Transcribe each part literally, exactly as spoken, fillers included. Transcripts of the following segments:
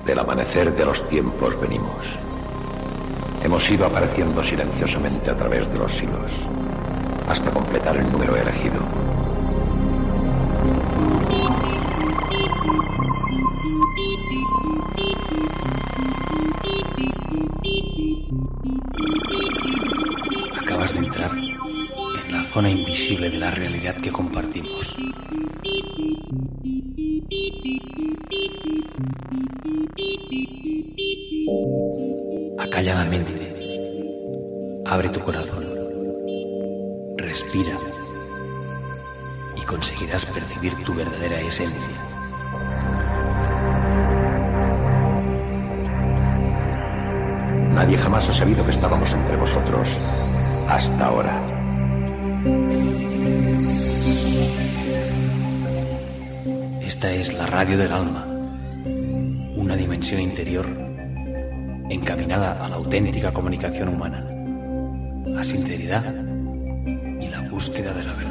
Del amanecer de los tiempos venimos. Hemos ido apareciendo silenciosamente a través de los siglos, hasta completar el número elegido. Acabas de entrar en la zona invisible de la realidad que compartimos. Acalladamente, abre tu corazón, respira y conseguirás percibir tu verdadera esencia. Nadie jamás ha sabido que estábamos entre vosotros hasta ahora. Esta es la radio del alma, una dimensión interior encaminada a la auténtica comunicación humana, la sinceridad y la búsqueda de la verdad.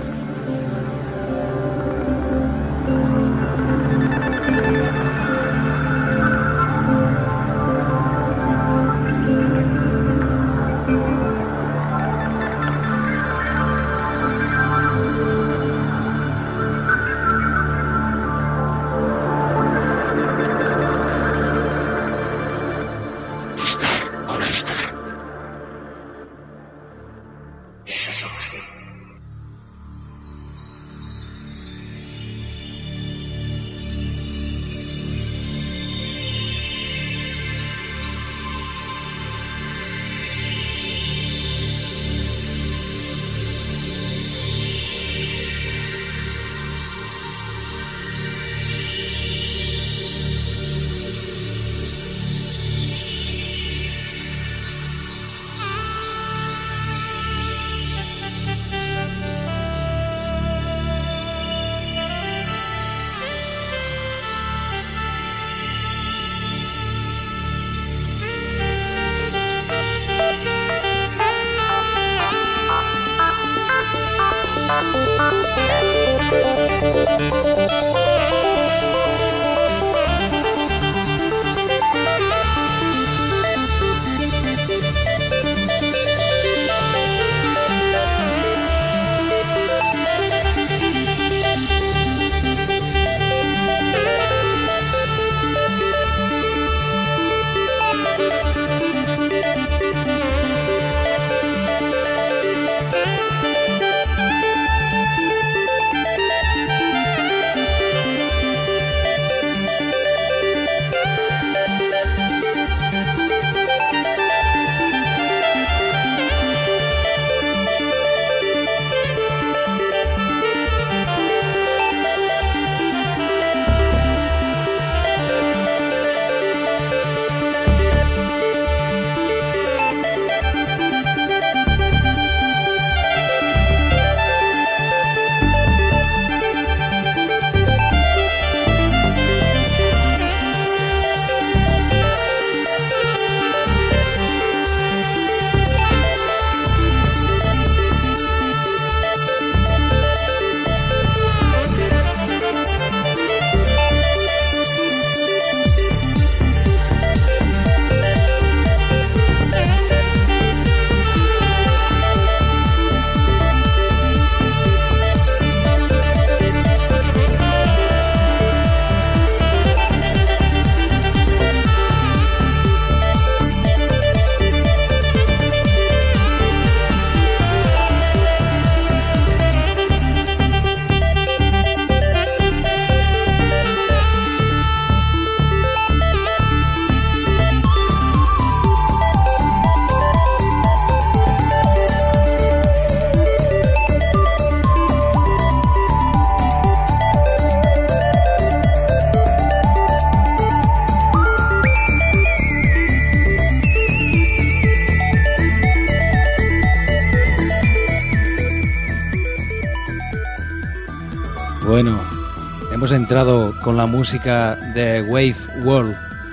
Bueno, hemos entrado con la música de Wave World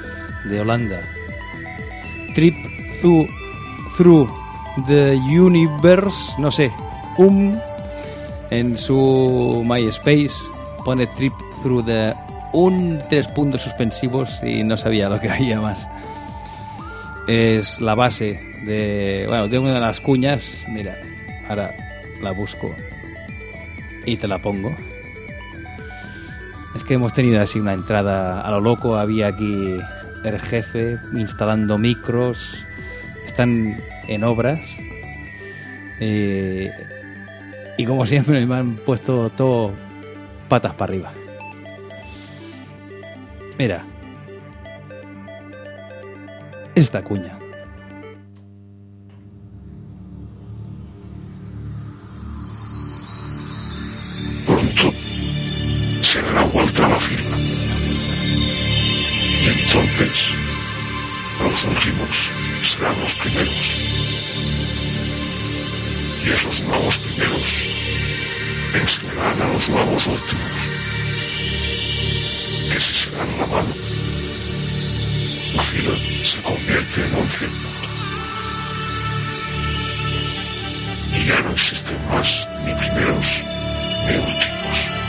de Holanda. Trip through, through the Universe, no sé, um, en su MySpace pone Trip Through the un tres puntos suspensivos y no sabía lo que había más. Es la base de, bueno, de una de las cuñas. Mira, ahora la busco y te la pongo. Es que hemos tenido así una entrada a lo loco. Había aquí el jefe instalando micros. Están en obras. Eh, y como siempre me han puesto todo patas para arriba. Mira. Esta cuña. Pronto se dará vuelta a la fila. Y entonces los últimos serán los primeros. Y esos nuevos primeros enseñarán a los nuevos últimos que si se dan la mano, la fila se convierte en un círculo. Y ya no existen más ni primeros ni últimos.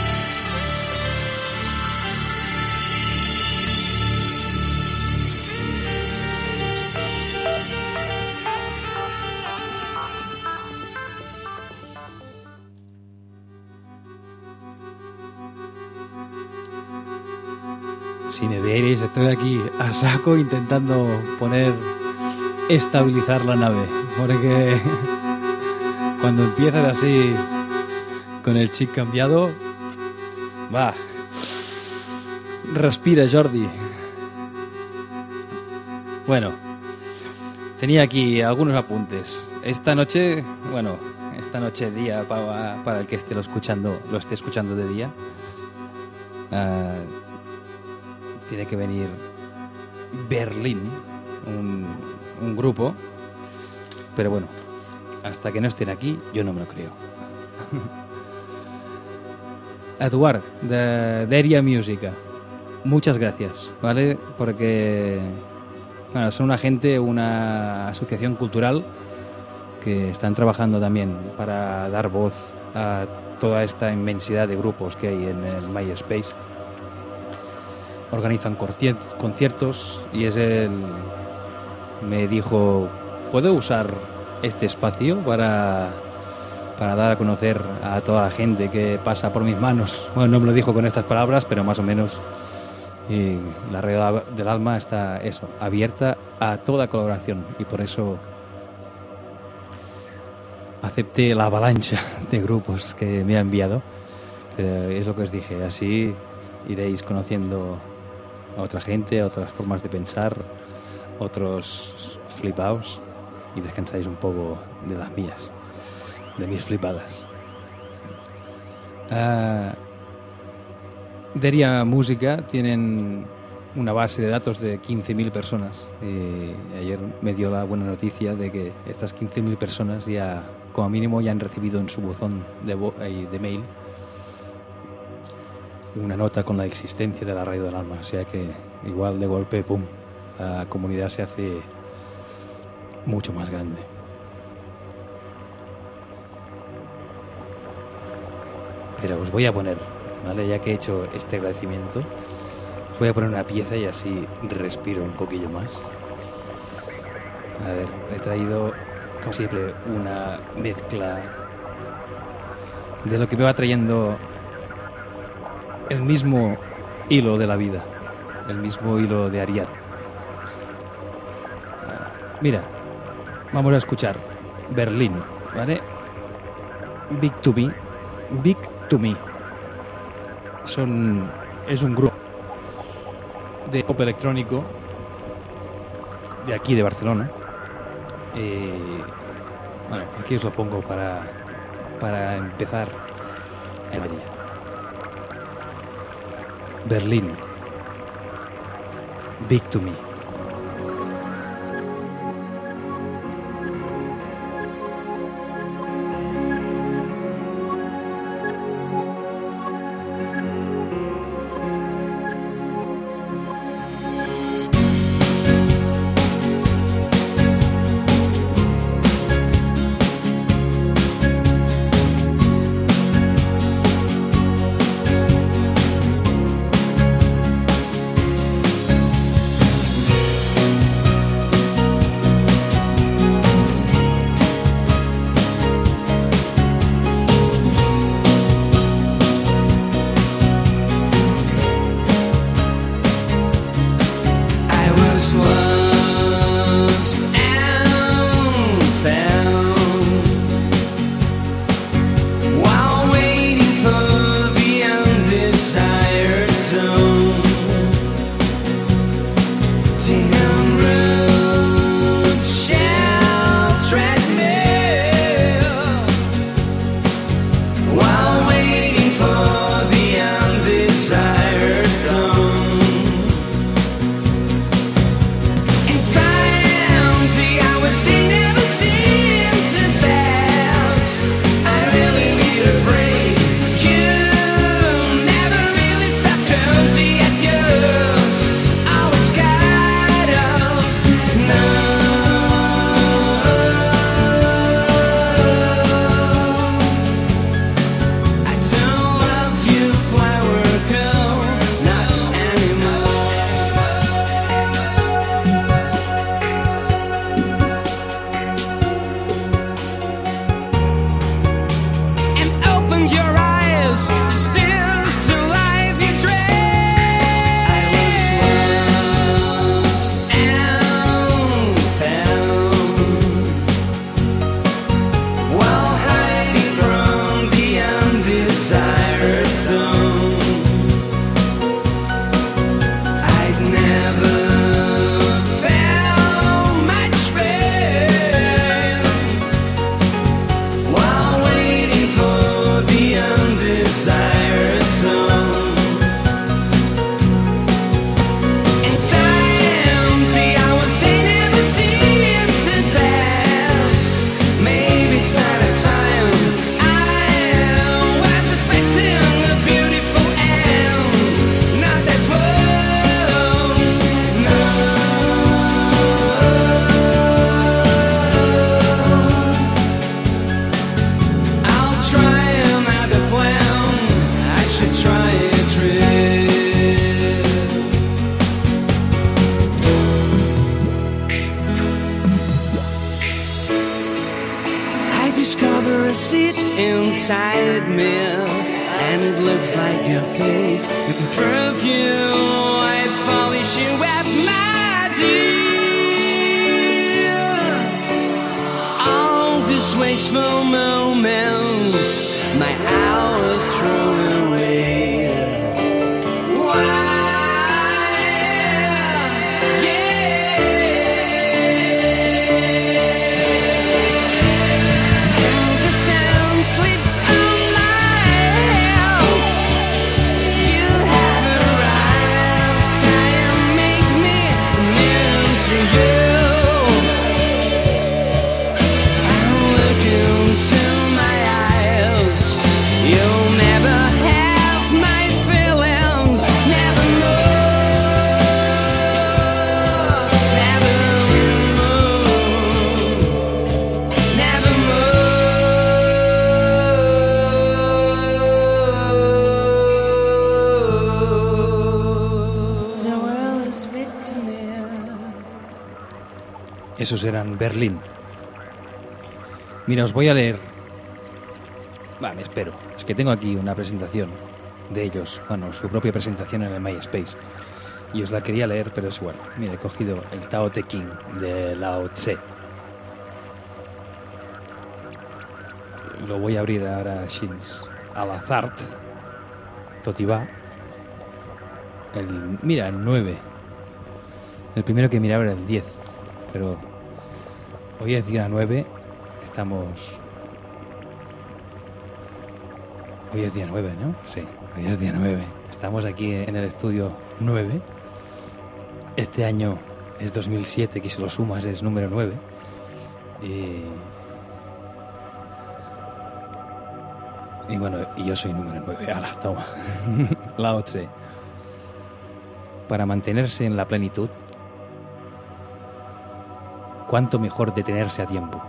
Si me veis, estoy aquí a saco intentando poner, estabilizar la nave, porque cuando empiezas así con el chip cambiado, va, respira, Jordi. Bueno, tenía aquí algunos apuntes. Esta noche, bueno, esta noche día para, para el que esté lo escuchando, lo esté escuchando de día. Uh, Tiene que venir Berlín, un, un grupo, pero bueno, hasta que no estén aquí, yo no me lo creo. Eduard, de Deria Música, muchas gracias, ¿vale? Porque, bueno, son una gente, una asociación cultural que están trabajando también para dar voz a toda esta inmensidad de grupos que hay en el MySpace. Organizan conciertos y es el... me dijo, ¿puedo usar este espacio para, para dar a conocer a toda la gente que pasa por mis manos? Bueno, no me lo dijo con estas palabras, pero más o menos. Y la Radio del Alma está, eso, abierta a toda colaboración y por eso acepté la avalancha de grupos que me ha enviado. Pero es lo que os dije, así iréis conociendo a otra gente, a otras formas de pensar, otros flipaos y descansáis un poco de las mías, de mis flipadas. Uh, Deria Música tienen una base de datos de quince mil personas y ayer me dio la buena noticia de que estas quince mil personas ya, como mínimo, ya han recibido en su buzón de, vo- de mail una nota con la existencia de la Radio del Alma, o sea que igual de golpe, pum, la comunidad se hace mucho más grande. Pero os voy a poner, ¿vale? Ya que he hecho este agradecimiento, os voy a poner una pieza y así respiro un poquillo más. A ver, he traído, como siempre, una mezcla de lo que me va trayendo el mismo hilo de la vida, el mismo hilo de Ariad. Mira, vamos a escuchar Berlín, ¿vale? Big to Me, Big to Me. Son, es un grupo de pop electrónico de aquí de Barcelona. Eh, bueno, aquí os lo pongo para, para empezar en el día. Berlín, Big to Me. inside me, and it looks like your face. With perfume, white polish, you at my dear. All these wasteful moments, my hours thrown away. Esos eran Berlín. Mira, os voy a leer. Va, me espero. Es que tengo aquí una presentación de ellos. Bueno, su propia presentación en el MySpace. Y os la quería leer, pero es igual. Mira, he cogido el Tao Te Ching de Lao Tse. Lo voy a abrir ahora Shins al azar. Totiba. El, mira, el nueve. El primero que miraba era el diez. Pero hoy es día nueve. Estamos... Hoy es día nueve, ¿no? Sí, hoy es día nueve. Estamos aquí en el estudio nueve. Este año es dos mil siete, que si lo sumas es número nueve. Y... Y bueno, y yo soy número nueve. Ala, toma. Lao Tse. Para mantenerse en la plenitud, cuánto mejor detenerse a tiempo.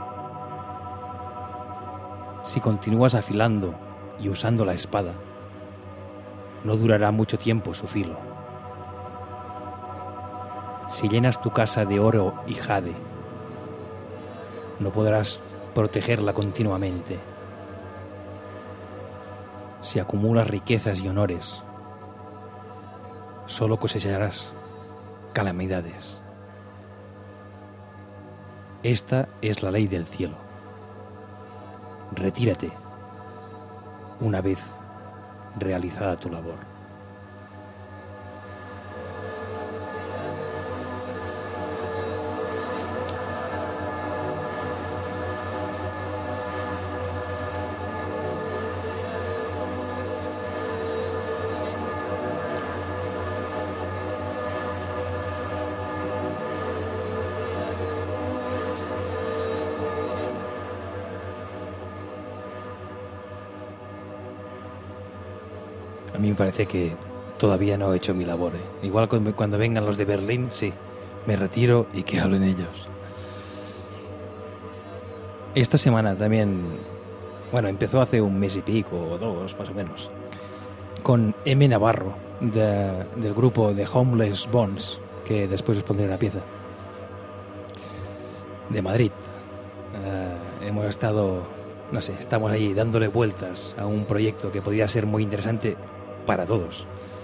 Si continúas afilando y usando la espada, no durará mucho tiempo su filo. Si llenas tu casa de oro y jade, no podrás protegerla continuamente. Si acumulas riquezas y honores, solo cosecharás calamidades. Esta es la ley del cielo. Retírate una vez realizada tu labor. A mí me parece que todavía no he hecho mi labor, ¿eh? Igual cuando vengan los de Berlín, sí, me retiro y que hablen ellos. Esta semana también, bueno, empezó hace un mes y pico o dos, más o menos, con M. Navarro, de, del grupo de Homeless Bones, que después os pondré una pieza, de Madrid. Uh, hemos estado, no sé, estamos allí dándole vueltas a un proyecto que podría ser muy interesante para todos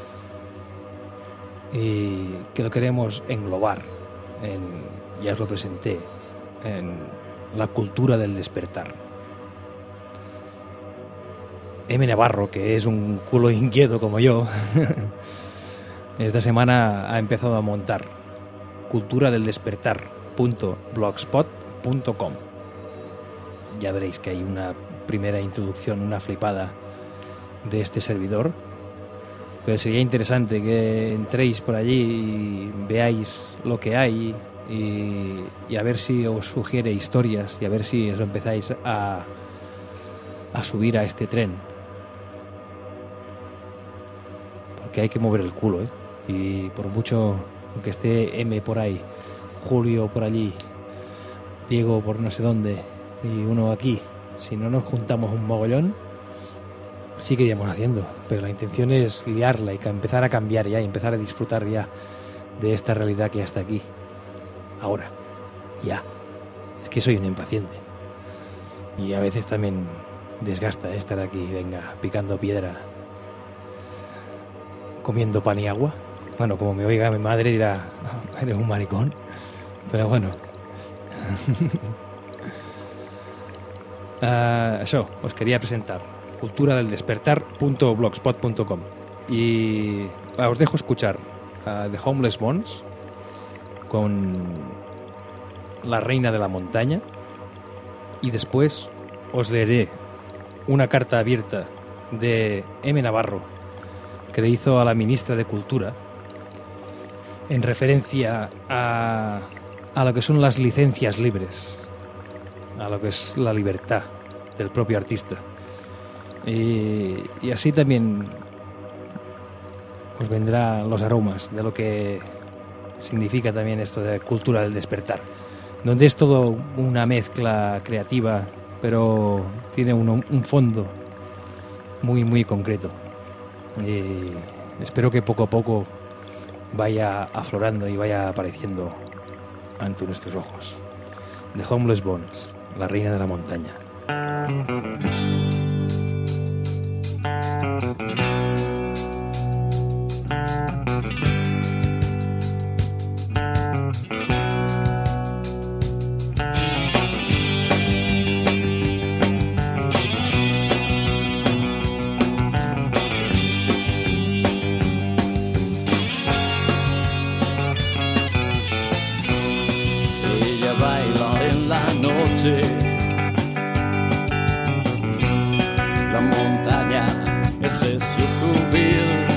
y que lo queremos englobar en, ya os lo presenté, en la cultura del despertar. M. Navarro, que es un culo inquieto como yo, esta semana ha empezado a montar cultura del despertar punto blogspot punto com. Ya veréis que hay una primera introducción, una flipada de este servidor. Pero sería interesante que entréis por allí y veáis lo que hay y, y a ver si os sugiere historias y a ver si os empezáis a, a subir a este tren. Porque hay que mover el culo, ¿eh? Y por mucho, aunque esté M por ahí, Julio por allí, Diego por no sé dónde y uno aquí, si no nos juntamos un mogollón, sí que iríamos haciendo, pero la intención es liarla y empezar a cambiar ya y empezar a disfrutar ya de esta realidad que ya está aquí. Ahora, ya. Es que soy un impaciente. Y a veces también desgasta estar aquí, venga, picando piedra, comiendo pan y agua. Bueno, como me oiga mi madre dirá, eres un maricón, però bueno. uh, això, us queria presentar cultura del despertar punto blogspot punto com y uh, os dejo escuchar uh, The Homeless Bones con La Reina de la Montaña y después os leeré una carta abierta de M. Navarro que le hizo a la ministra de Cultura en referencia a, a lo que son las licencias libres, a lo que es la libertad del propio artista. Y, y así también os vendrán los aromas de lo que significa también esto de cultura del despertar, donde es todo una mezcla creativa, pero tiene un, un fondo muy, muy concreto. Y espero que poco a poco vaya aflorando y vaya apareciendo ante nuestros ojos. The Homeless Bones, La Reina de la Montaña. La montaña, ese es su cubil.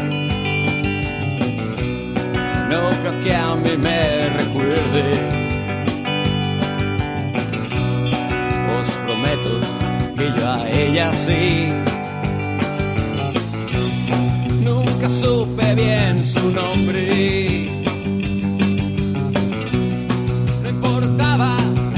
No creo que a mí me recuerde. Os prometo que yo a ella sí. Nunca supe bien su nombre. No importaba.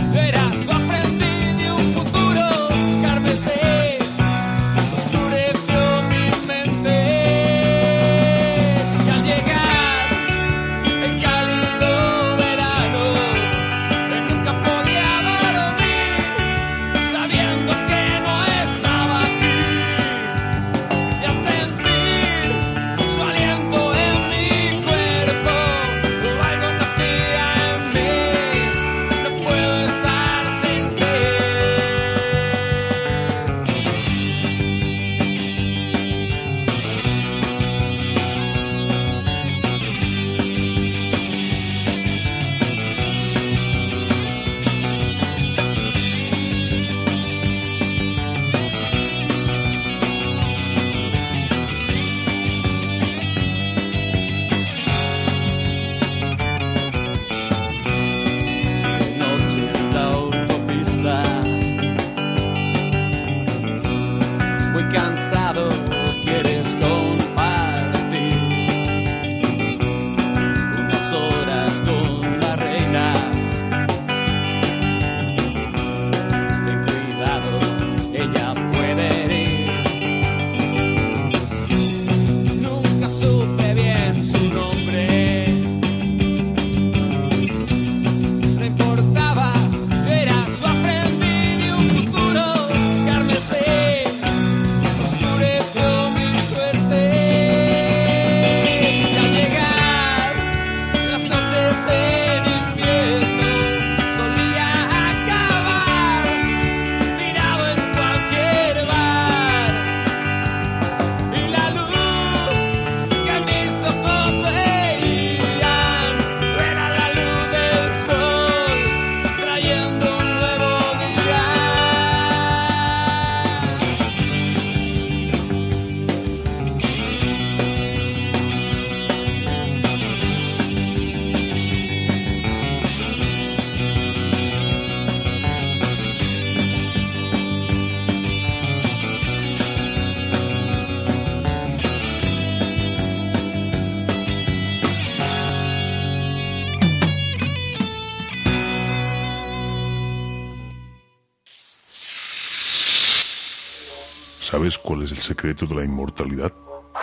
¿Sabes cuál es el secreto de la inmortalidad?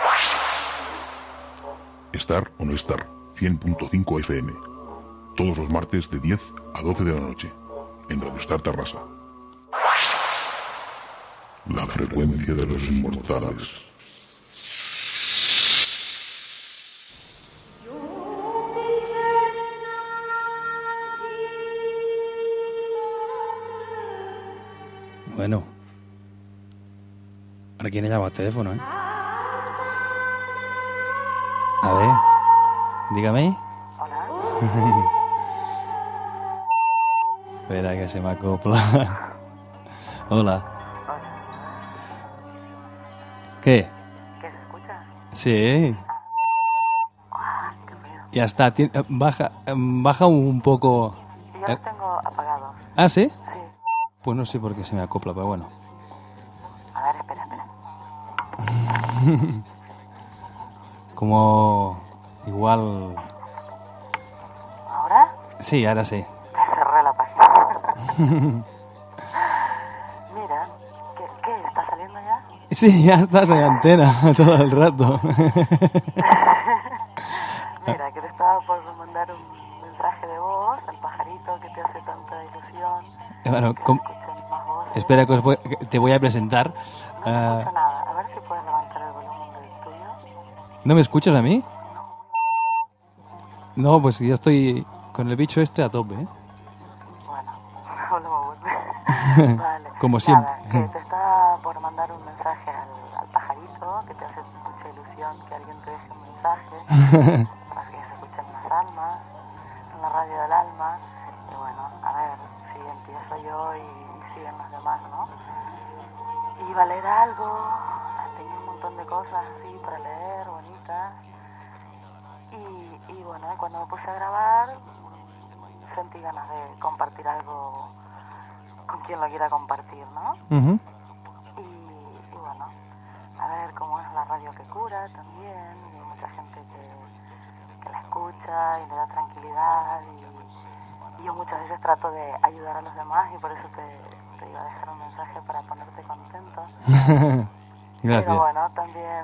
Estar o no estar. cien punto cinco F M. Todos los martes de diez a doce de la noche. En Radio Star Tarrasa. la frecuencia de los inmortales. Bueno, ahora quién llama al teléfono, ¿eh? A ver, dígame. Hola. Espera que se me acopla. Hola. ¿Qué? ¿Qué se escucha? Sí. Ah, qué ruido. Ya está. Tien- Baja, baja un poco. Yo los tengo apagados. ¿Ah, sí? Sí. Pues no sé por qué se me acopla, pero bueno. A ver, espera, espera. Como igual... ¿Ahora? Sí, ahora sí. Te cerré la página. Mira, ¿qué, ¿qué? ¿Está saliendo ya? Sí, ya estás en antena todo el rato. Mira, que te estaba por mandar un mensaje de voz al pajarito que te hace tanta ilusión. Bueno, Que com- escuchen más voces. espera que os voy- que te voy a presentar. No se Ah, escucha nada. A ver si puedes levantar el volumen del tuyo. ¿No me escuchas a mí? No, pues yo estoy con el bicho este a tope, ¿eh? Bueno, hablamos vuelve. Vale. Como siempre. Nada, que te está por mandar un mensaje al, al pajarito, que te hace mucha ilusión que alguien te deje un mensaje para que se escuchen las almas, en la radio del alma. Y bueno, a ver si empiezo yo y, y siguen los demás, ¿no? Y va a leer algo, tenía un montón de cosas así para leer, bonitas. Y, y bueno, cuando me puse a grabar, sentí ganas de compartir algo con quien lo quiera compartir, ¿no? Ujú. Y, y bueno, a ver cómo es la radio que cura también, y hay mucha gente que, que la escucha y le da tranquilidad, y, y yo muchas veces trato de ayudar a los demás y por eso te, te iba a dejar un mensaje para ponerte contento. Gracias. Pero bueno, también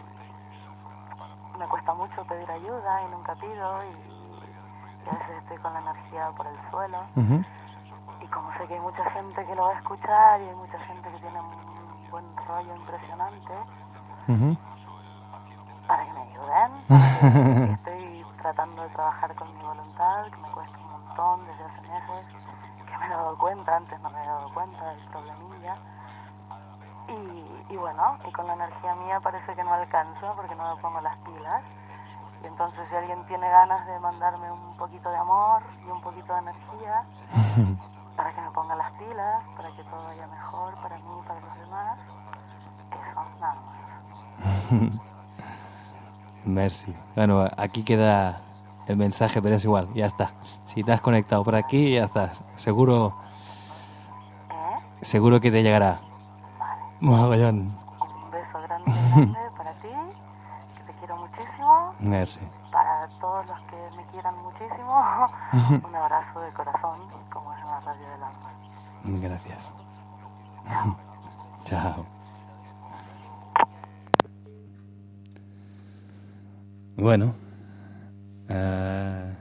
me cuesta mucho pedir ayuda y nunca pido, y, y a veces estoy con la energía por el suelo. Ujú. Y como sé que hay mucha gente que lo va a escuchar y hay mucha gente que tiene un buen rollo impresionante, Ujú. para que me ayuden. Y estoy tratando de trabajar con mi voluntad, que me cuesta un montón desde hace meses, que me he dado cuenta, antes no me había dado cuenta del problemilla. Y, y bueno, y con la energía mía parece que no alcanzo porque no me pongo las pilas. Y entonces si alguien tiene ganas de mandarme un poquito de amor y un poquito de energía, para que me ponga las pilas, para que todo vaya mejor para mí y para los demás, eso, nada más. Merci. Bueno, aquí queda el mensaje, pero es igual, ya está. Si te has conectado por aquí, ya estás. Seguro, ¿Eh? seguro que te llegará. Mogollón. Un beso grande, grande para ti, que te quiero muchísimo. Merci. Para todos los que me quieran muchísimo, un abrazo de corazón, como es en la radio del alma. Gracias. Chao. Bueno, uh,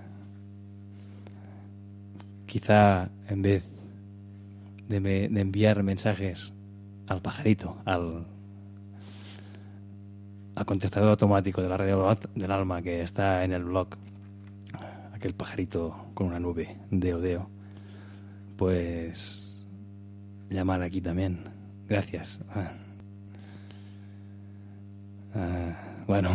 quizá en vez de, me, de enviar mensajes al pajarito, al, al contestador automático de la radio del alma que está en el blog, aquel pajarito con una nube de odeo, pues llamar aquí también. Gracias. Ah. Ah, bueno,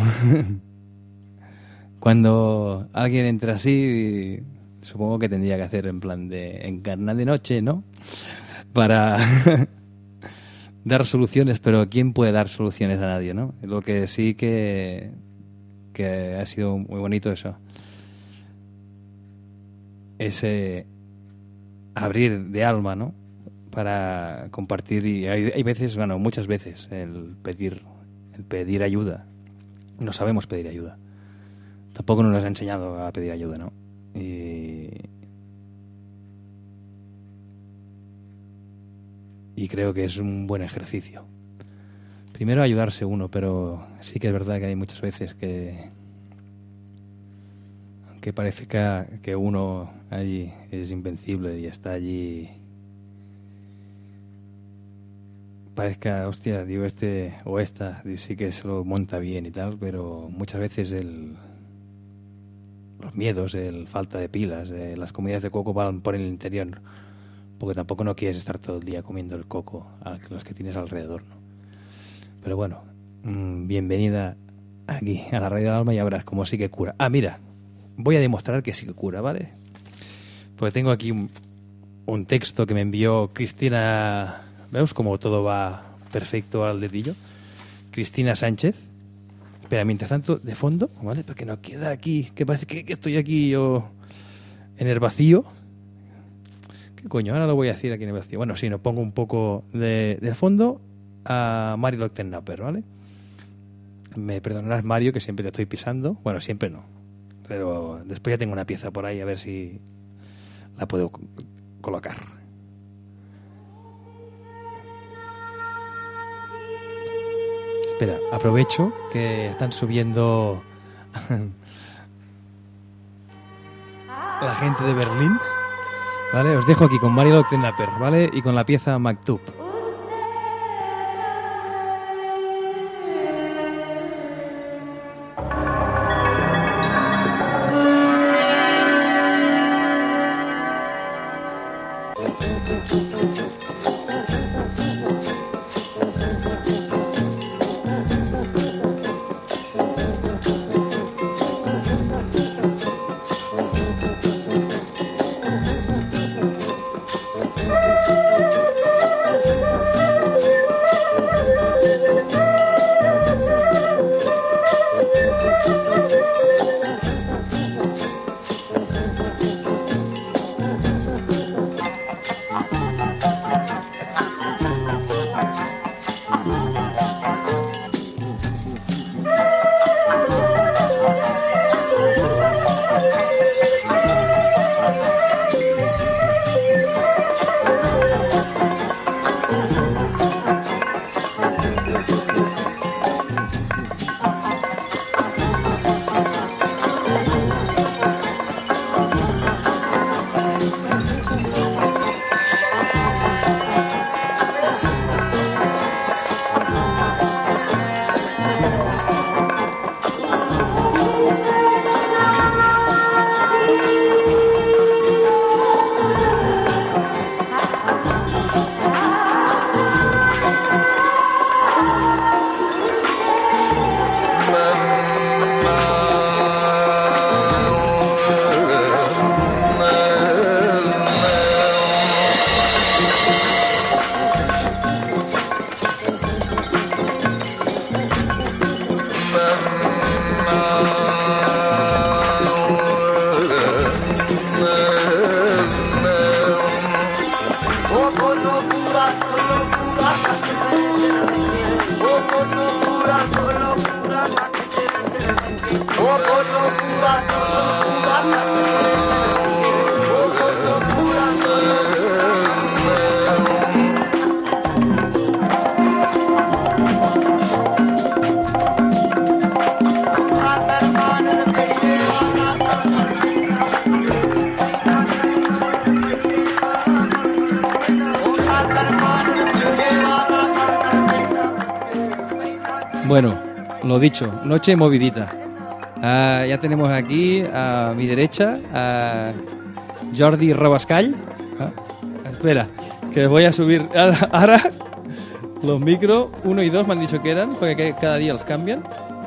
cuando alguien entra así, supongo que tendría que hacer en plan de encarnar de noche, ¿no? Para dar soluciones, pero ¿quién puede dar soluciones a nadie, no? Lo que sí que, que ha sido muy bonito eso. Ese abrir de alma, ¿no? Para compartir, y hay, hay veces, bueno, muchas veces, el pedir, el pedir ayuda. No sabemos pedir ayuda. Tampoco nos ha enseñado a pedir ayuda, ¿no? Y, y creo que es un buen ejercicio. Primero ayudarse uno, pero sí que es verdad que hay muchas veces que, aunque parece que, que uno allí es invencible y está allí parezca, hostia, digo, este o esta, sí que se lo monta bien y tal, pero muchas veces el los miedos, el falta de pilas, eh, las comidas de coco van por el interior, porque tampoco no quieres estar todo el día comiendo el coco a los que tienes alrededor, ¿no? Pero bueno, mmm, bienvenida aquí a la Radio del Alma y ya verás cómo sí que cura. Ah, mira, voy a demostrar que sí que cura, ¿vale? Pues tengo aquí un, un texto que me envió Cristina. ¿Veus cómo todo va perfecto al dedillo? Cristina Sánchez. Espera, mientras tanto, de fondo, ¿vale? Porque no queda aquí, que parece que, que estoy aquí yo en el vacío. ¿Qué coño? Ahora lo voy a decir aquí en el vacío. Bueno, sí, nos pongo un poco de, de fondo a Mario Lochtennapper, ¿vale? Me perdonarás, Mario, que siempre te estoy pisando. Bueno, siempre no. Pero después ya tengo una pieza por ahí, a ver si la puedo co- colocar. Espera, aprovecho que están subiendo la gente de Berlín, ¿vale? Os dejo aquí con Mario Lochtennapper, ¿vale? Y con la pieza Maktub. Bueno, lo dicho, noche movidita. Uh, ya tenemos aquí a mi derecha a Jordi Rabascall. Uh, espera, que voy a subir ahora, ahora los micros, uno y dos me han dicho que eran, porque cada día los cambian.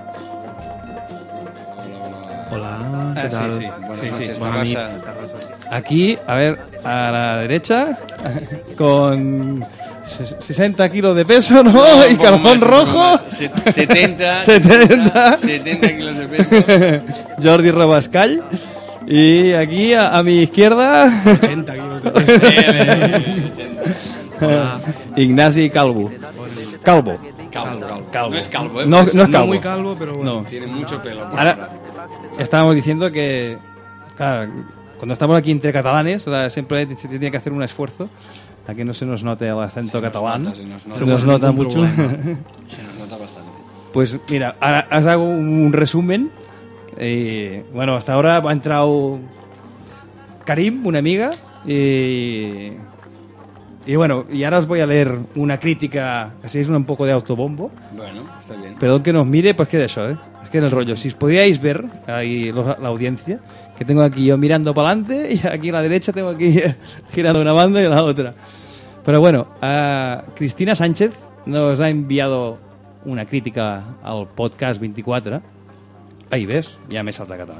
Hola, ¿qué ah, tal? Sí, sí, Buenas sí, noches, sí. Tarrasa. Aquí, a ver, a la derecha, con sesenta kilos de peso, ¿no? No, y calzón rojo. setenta, setenta. setenta kilos de peso. Jordi Rabascall. Y aquí, a, a mi izquierda, ochenta kilos de peso. Hola. Ignasi Calvo. Calvo. Calvo, calvo. Calvo. No es calvo, ¿eh? No, no es calvo. No muy calvo, pero bueno. No. Tiene mucho pelo. Ahora, estábamos diciendo que, claro, cuando estamos aquí entre catalanes, siempre se tiene que hacer un esfuerzo a que no se nos note el acento Se nos catalán. nota, se nos nota. Se nos nota mucho. Se nos nota bastante. Pues mira, ahora os hago un resumen. Eh, bueno, hasta ahora ha entrado Karim, una amiga, y Y bueno, y ahora os voy a leer una crítica, así es un poco de autobombo. Bueno, está bien. Perdón que nos mire, pues que era eso, ¿eh? Es que en el rollo, si os podíais ver, ahí los- la audiencia, que tengo aquí yo mirando para adelante y aquí a la derecha tengo aquí girando una banda y la otra. Pero bueno, uh, Cristina Sánchez nos ha enviado una crítica al podcast veinticuatro. Ahí ves, ja m'he saltat català.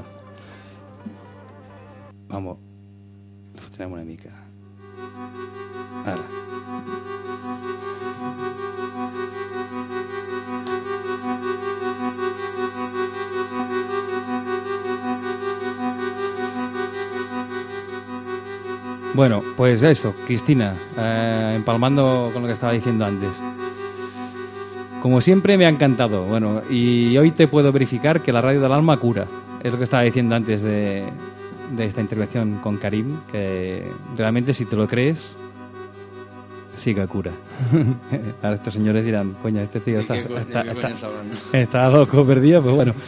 Vamos, fotrem una mica. Ara. Bueno, pues eso, Cristina, eh, empalmando con lo que estaba diciendo antes. Como siempre me ha encantado, bueno, y hoy te puedo verificar que la radio del alma cura. Es lo que estaba diciendo antes de, de esta intervención con Karim, que realmente si te lo crees, sí que cura. Ahora estos señores dirán, coño, este tío está, ¿De qué co- de está, qué coño está- está hablando? está loco, perdido, pues bueno.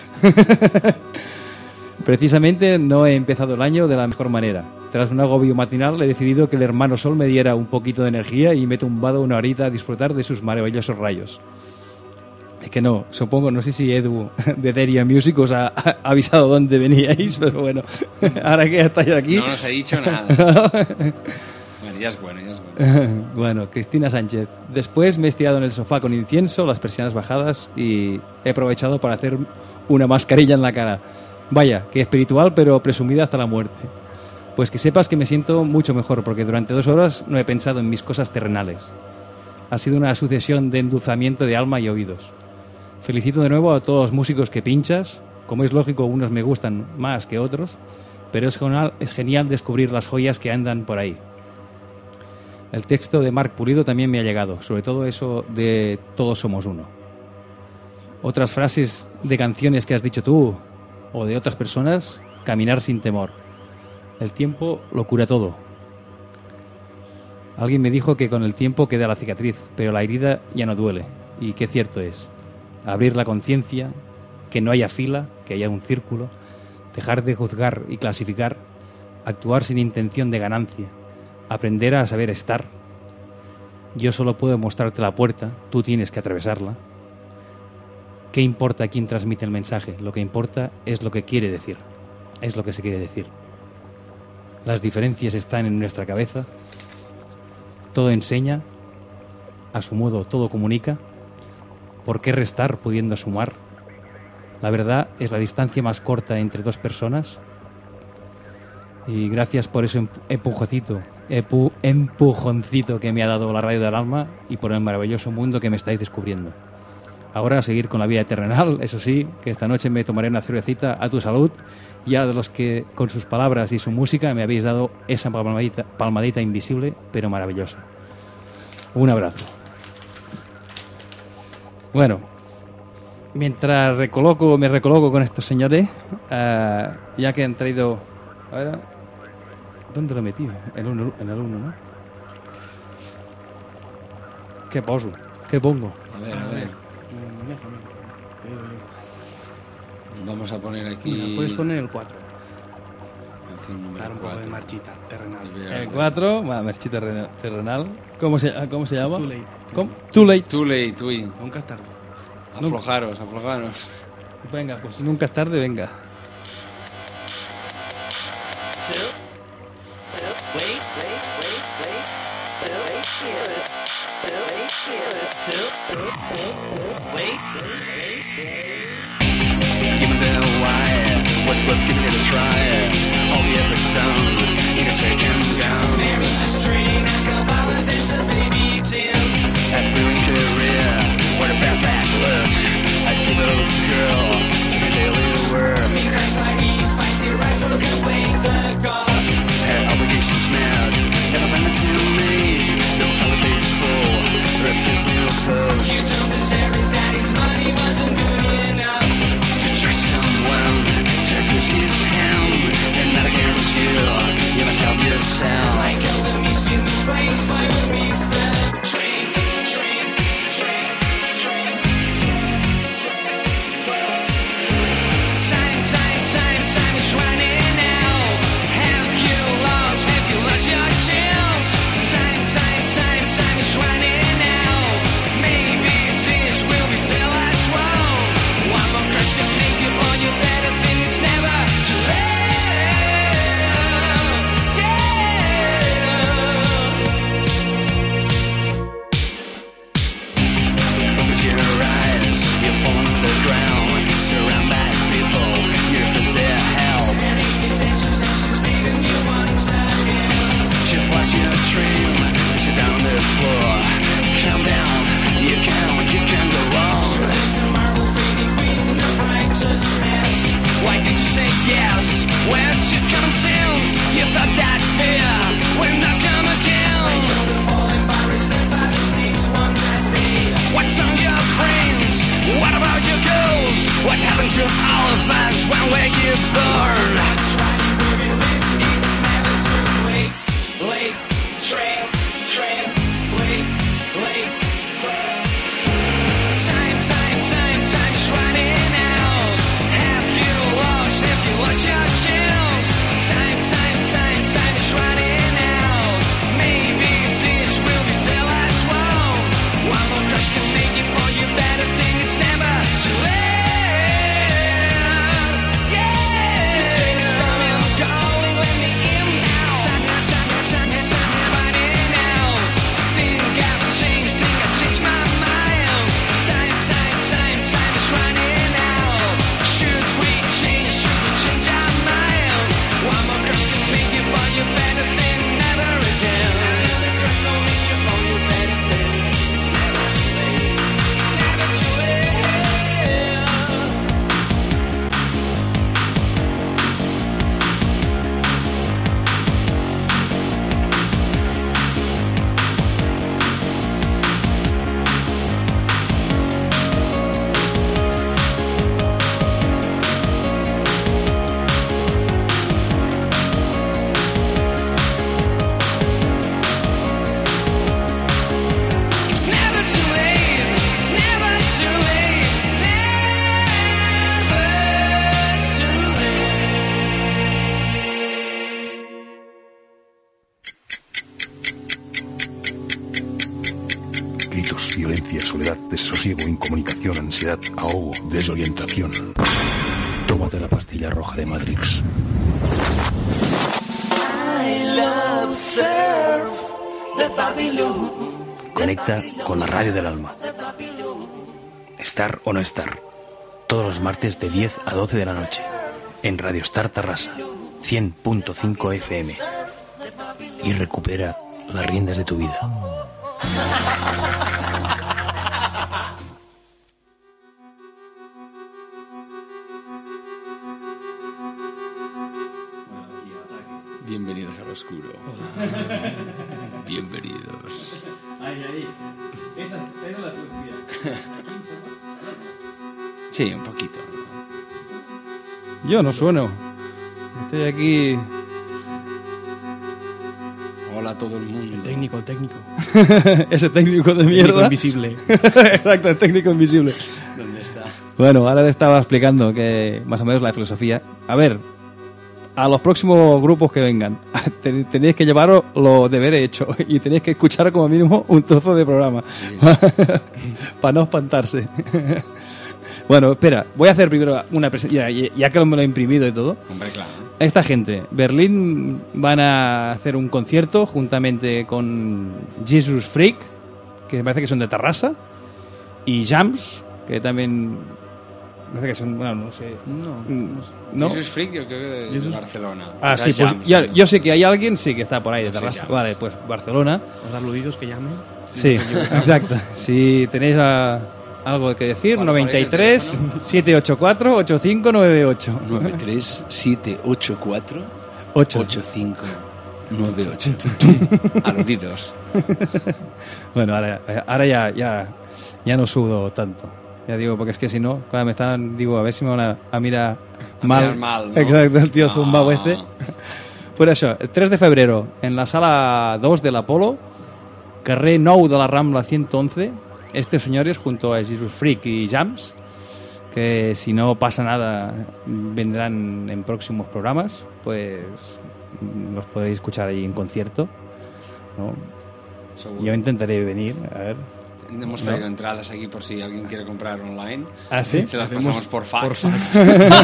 Precisamente no he empezado el año de la mejor manera. Tras un agobio matinal he decidido que el hermano Sol me diera un poquito de energía y me he tumbado una horita a disfrutar de sus maravillosos rayos. Es que no, supongo, no sé si Edu de Deria Music os ha, ha avisado dónde veníais, pero bueno, ahora que ya estáis aquí... No nos ha dicho nada. Bueno, ya es bueno, ya es bueno. Bueno, Cristina Sánchez. Después me he estirado en el sofá con incienso, las persianas bajadas y he aprovechado para hacer una mascarilla en la cara. Vaya, que espiritual pero presumida hasta la muerte. Pues que sepas que me siento mucho mejor porque durante dos horas no he pensado en mis cosas terrenales. Ha sido una sucesión de endulzamiento de alma y oídos. Felicito de nuevo a todos los músicos que pinchas. Como es lógico, unos me gustan más que otros, pero es genial, es genial descubrir las joyas que andan por ahí. El texto de Marc Pulido también me ha llegado, sobre todo eso de todos somos uno. Otras frases de canciones que has dicho tú o de otras personas, caminar sin temor. El tiempo lo cura todo. Alguien me dijo que con el tiempo queda la cicatriz, pero la herida ya no duele. Y qué cierto es. Abrir la conciencia, que no haya fila, que haya un círculo, dejar de juzgar y clasificar, actuar sin intención de ganancia, aprender a saber estar. Yo solo puedo mostrarte la puerta, tú tienes que atravesarla. ¿Qué importa quién transmite el mensaje? Lo que importa es lo que quiere decir, es lo que se quiere decir. Las diferencias están en nuestra cabeza, todo enseña, a su modo todo comunica. ¿Por qué restar pudiendo sumar? La verdad es la distancia más corta entre dos personas. Y gracias por ese empujoncito, empu- empujoncito que me ha dado la radio del alma y por el maravilloso mundo que me estáis descubriendo. Ahora a seguir con la vida terrenal, eso sí, que esta noche me tomaré una cervecita a tu salud y a los que con sus palabras y su música me habéis dado esa palmadita, palmadita invisible pero maravillosa. Un abrazo. Bueno, mientras recoloco, me recoloco con estos señores, uh, ya que han traído... A ver, ¿dónde lo he metido? En el uno, en el uno, ¿no? ¿Qué poso? ¿Qué pongo? A ver, a ver. Vamos a poner aquí... Mira, puedes poner el cuatro. Canción número Dar un poco de cuatro. marchita terrenal. El cuatro, bueno, marchita terrenal- terrenal. ¿Cómo se, ¿Cómo se llama? Too late. ¿Cómo? Too late. Too late, uy. Nunca es tarde. Aflojaros, aflojaros. Venga, pues nunca es tarde, venga. Give me the wire. What's worth giving it a try? All the effort's done. In a second down. There is a string. I go by with it's a baby Tim. That thrilling career. What a perfect look. A typical girl. To the daily work. Me crank my E spicy rifle. Can wake the god. Her obligations met. Never meant to meet. No fellow baseball. Refuse new clothes. You told us everybody's money wasn't good enough. To trust someone, to frisk his hand, and not against since you thought that fear would not come again. What's on your brains? What about your goals? What happened to all of us when were you born? It's never too late. Late, train, train, late, late, late. Time, time, time, time's running out. Have you lost, have you lost your chance? Time, time, time, time is running out. Maybe this will be the last one. One more crush can make it for you better thing. It's never too late. Yeah. The train is coming, calling, let me in now. Sun, sun, sun, sun, sun is running out. Think I've changed, think I've changed my mind. Time, time, time, time is running out. Should we change, should we change our mind? One more crush can make it for you better thing, never again. Another crush can make it for you better thing. It's never too late. It's never too late. It's never too late. It's never too late. It's never too late. Gritos, violencia, soledad, desasosiego, incomunicación, ansiedad, ahogo, desorientación. Tómate la pastilla roja de Matrix. Conecta con la radio del alma. Estar o no estar. Todos los martes de diez a doce de la noche. En Radio Star Tarrasa. cien punto cinco F M. Y recupera las riendas de tu vida. Bienvenidos al oscuro. Bienvenidos. Ahí, ahí. Esa, esa es la tuya. Sí, un poquito. Yo no sueno. Estoy aquí. Hola a todo el mundo. El técnico, el técnico. Ese técnico de mierda. Técnico invisible. Exacto, el técnico invisible. ¿Dónde está? Bueno, ahora le estaba explicando que más o menos la filosofía. A ver, a los próximos grupos que vengan, ten- tenéis que llevaros los deberes hechos y tenéis que escuchar como mínimo un trozo de programa. Sí. Para no espantarse. Bueno, espera, voy a hacer primero una presentación, ya, ya que me lo he imprimido y todo. Hombre, claro. Esta gente, Berlín, van a hacer un concierto juntamente con Jesus Freak, que me parece que son de Tarrasa, y Jams, que también me parece que son, bueno, no sé. No. ¿No? Jesus Freak, yo creo que de Jesus- Barcelona. Ah, Era sí, pues Jams, ya- ¿no? yo sé que hay alguien, sí, que está por ahí de No sé, Tarrasa. Jams. Vale, pues Barcelona. Los aludidos que llamen. Sí, exacto. Si tenéis ah, algo que decir, ¿Cuál- noventa y cuál tres, es el teléfono? setecientos ochenta y cuatro, ochenta y cinco noventa y ocho. nueve tres siete ocho cuatro ocho. ocho cinco nueve ocho. Aludidos. Bueno, ahora, ahora ya, ya, ya no sudo tanto. Ya digo, porque es que si no, claro, me están, digo, a ver si me van a, a mirar A mal. mirar mal, ¿no? Exacto, el tío No. zumbao este. Por eso, el tres de febrero, en la sala dos del Apolo, carrer nou de la Rambla ciento once, estos señores, junto a Jesus Freak y Jams, que si no pasa nada, vendrán en próximos programas, pues los podéis escuchar ahí en concierto, ¿no? Seguro. Yo intentaré venir, a ver. Hemos traído entradas aquí por si alguien quiere comprar online. ¿Ah, sí? Se las Hacemos pasamos por fax. por fax.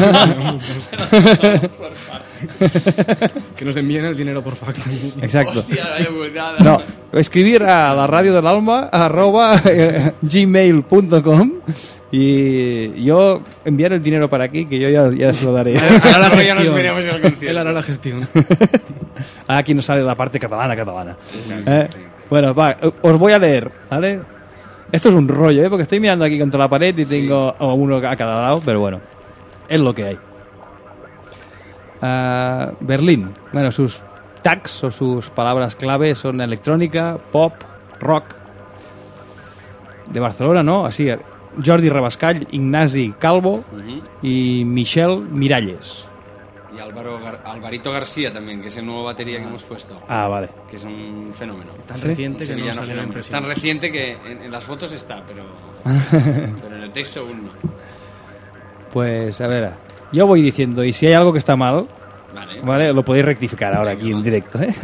Que nos envíen el dinero por fax también. Exacto. Hostia, vaya buenada. No, escribir a la radio del alma arroba eh, gmail punto com y yo enviar el dinero para aquí, que yo ya, ya se lo daré. Hará la Ahora ya nos gestión. veremos en el concierto. Él hará la gestión. Aquí nos sale la parte catalana, catalana. Exacto, Eh, sí. Bueno, va, os voy a leer, ¿vale? Esto es un rollo, ¿eh? Porque estoy mirando aquí contra la pared y tengo a uno a cada lado, pero bueno, es lo que hay. Uh, Berlín. Bueno, sus tags o sus palabras clave son electrónica, pop, rock. De Barcelona, ¿no? Así, Jordi Rabascall, Ignasi Calvo Uh-huh. y Michel Miralles. Y Álvaro Gar- Alvarito García también, que es el nuevo batería que hemos puesto. Ah, vale. Que es un fenómeno. Tan ¿Sí? reciente Un que no sevillano sale la fenómeno. impresión. Tan reciente que en, en las fotos está, pero, pero en el texto aún no. Pues, a ver, yo voy diciendo, y si hay algo que está mal, Vale. ¿vale? Lo podéis rectificar ahora Venga, aquí en va. directo, ¿eh?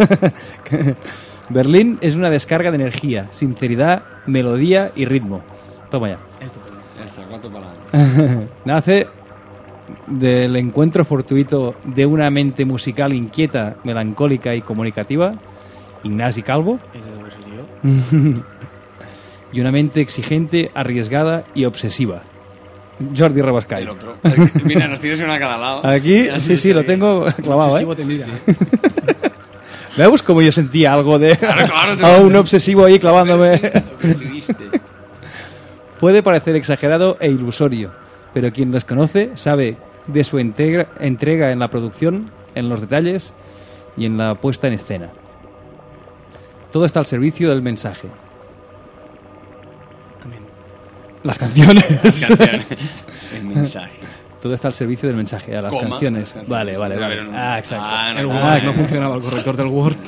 Berlín es una descarga de energía, sinceridad, melodía y ritmo. Toma ya. Estupendo. Ya está, cuatro palabras. Nace del encuentro fortuito de una mente musical inquieta, melancólica y comunicativa, Ignasi Calvo, Ese debo ser yo. y una mente exigente, arriesgada y obsesiva, Jordi El Rabascall. otro. Mira, nos tienes uno a cada lado. Aquí, Ya sí, se sí, lo sabía. tengo clavado, ¿eh? Obsesivo te mira. ¿Veis cómo yo sentía algo de Claro, claro, te- a un obsesivo ahí clavándome? Lo percibiste. Puede parecer exagerado e ilusorio, pero quien los conoce sabe de su entrega, entrega en la producción, en los detalles y en la puesta en escena. Todo está al servicio del mensaje. Amén. Las canciones. Canción. El mensaje. Todo está al servicio del mensaje, a las Coma, canciones. las canciones. Vale, vale, Debe vale. haber un- Ah, exacto. Ah, no, El no, Word no, no funcionaba, el corrector del Word.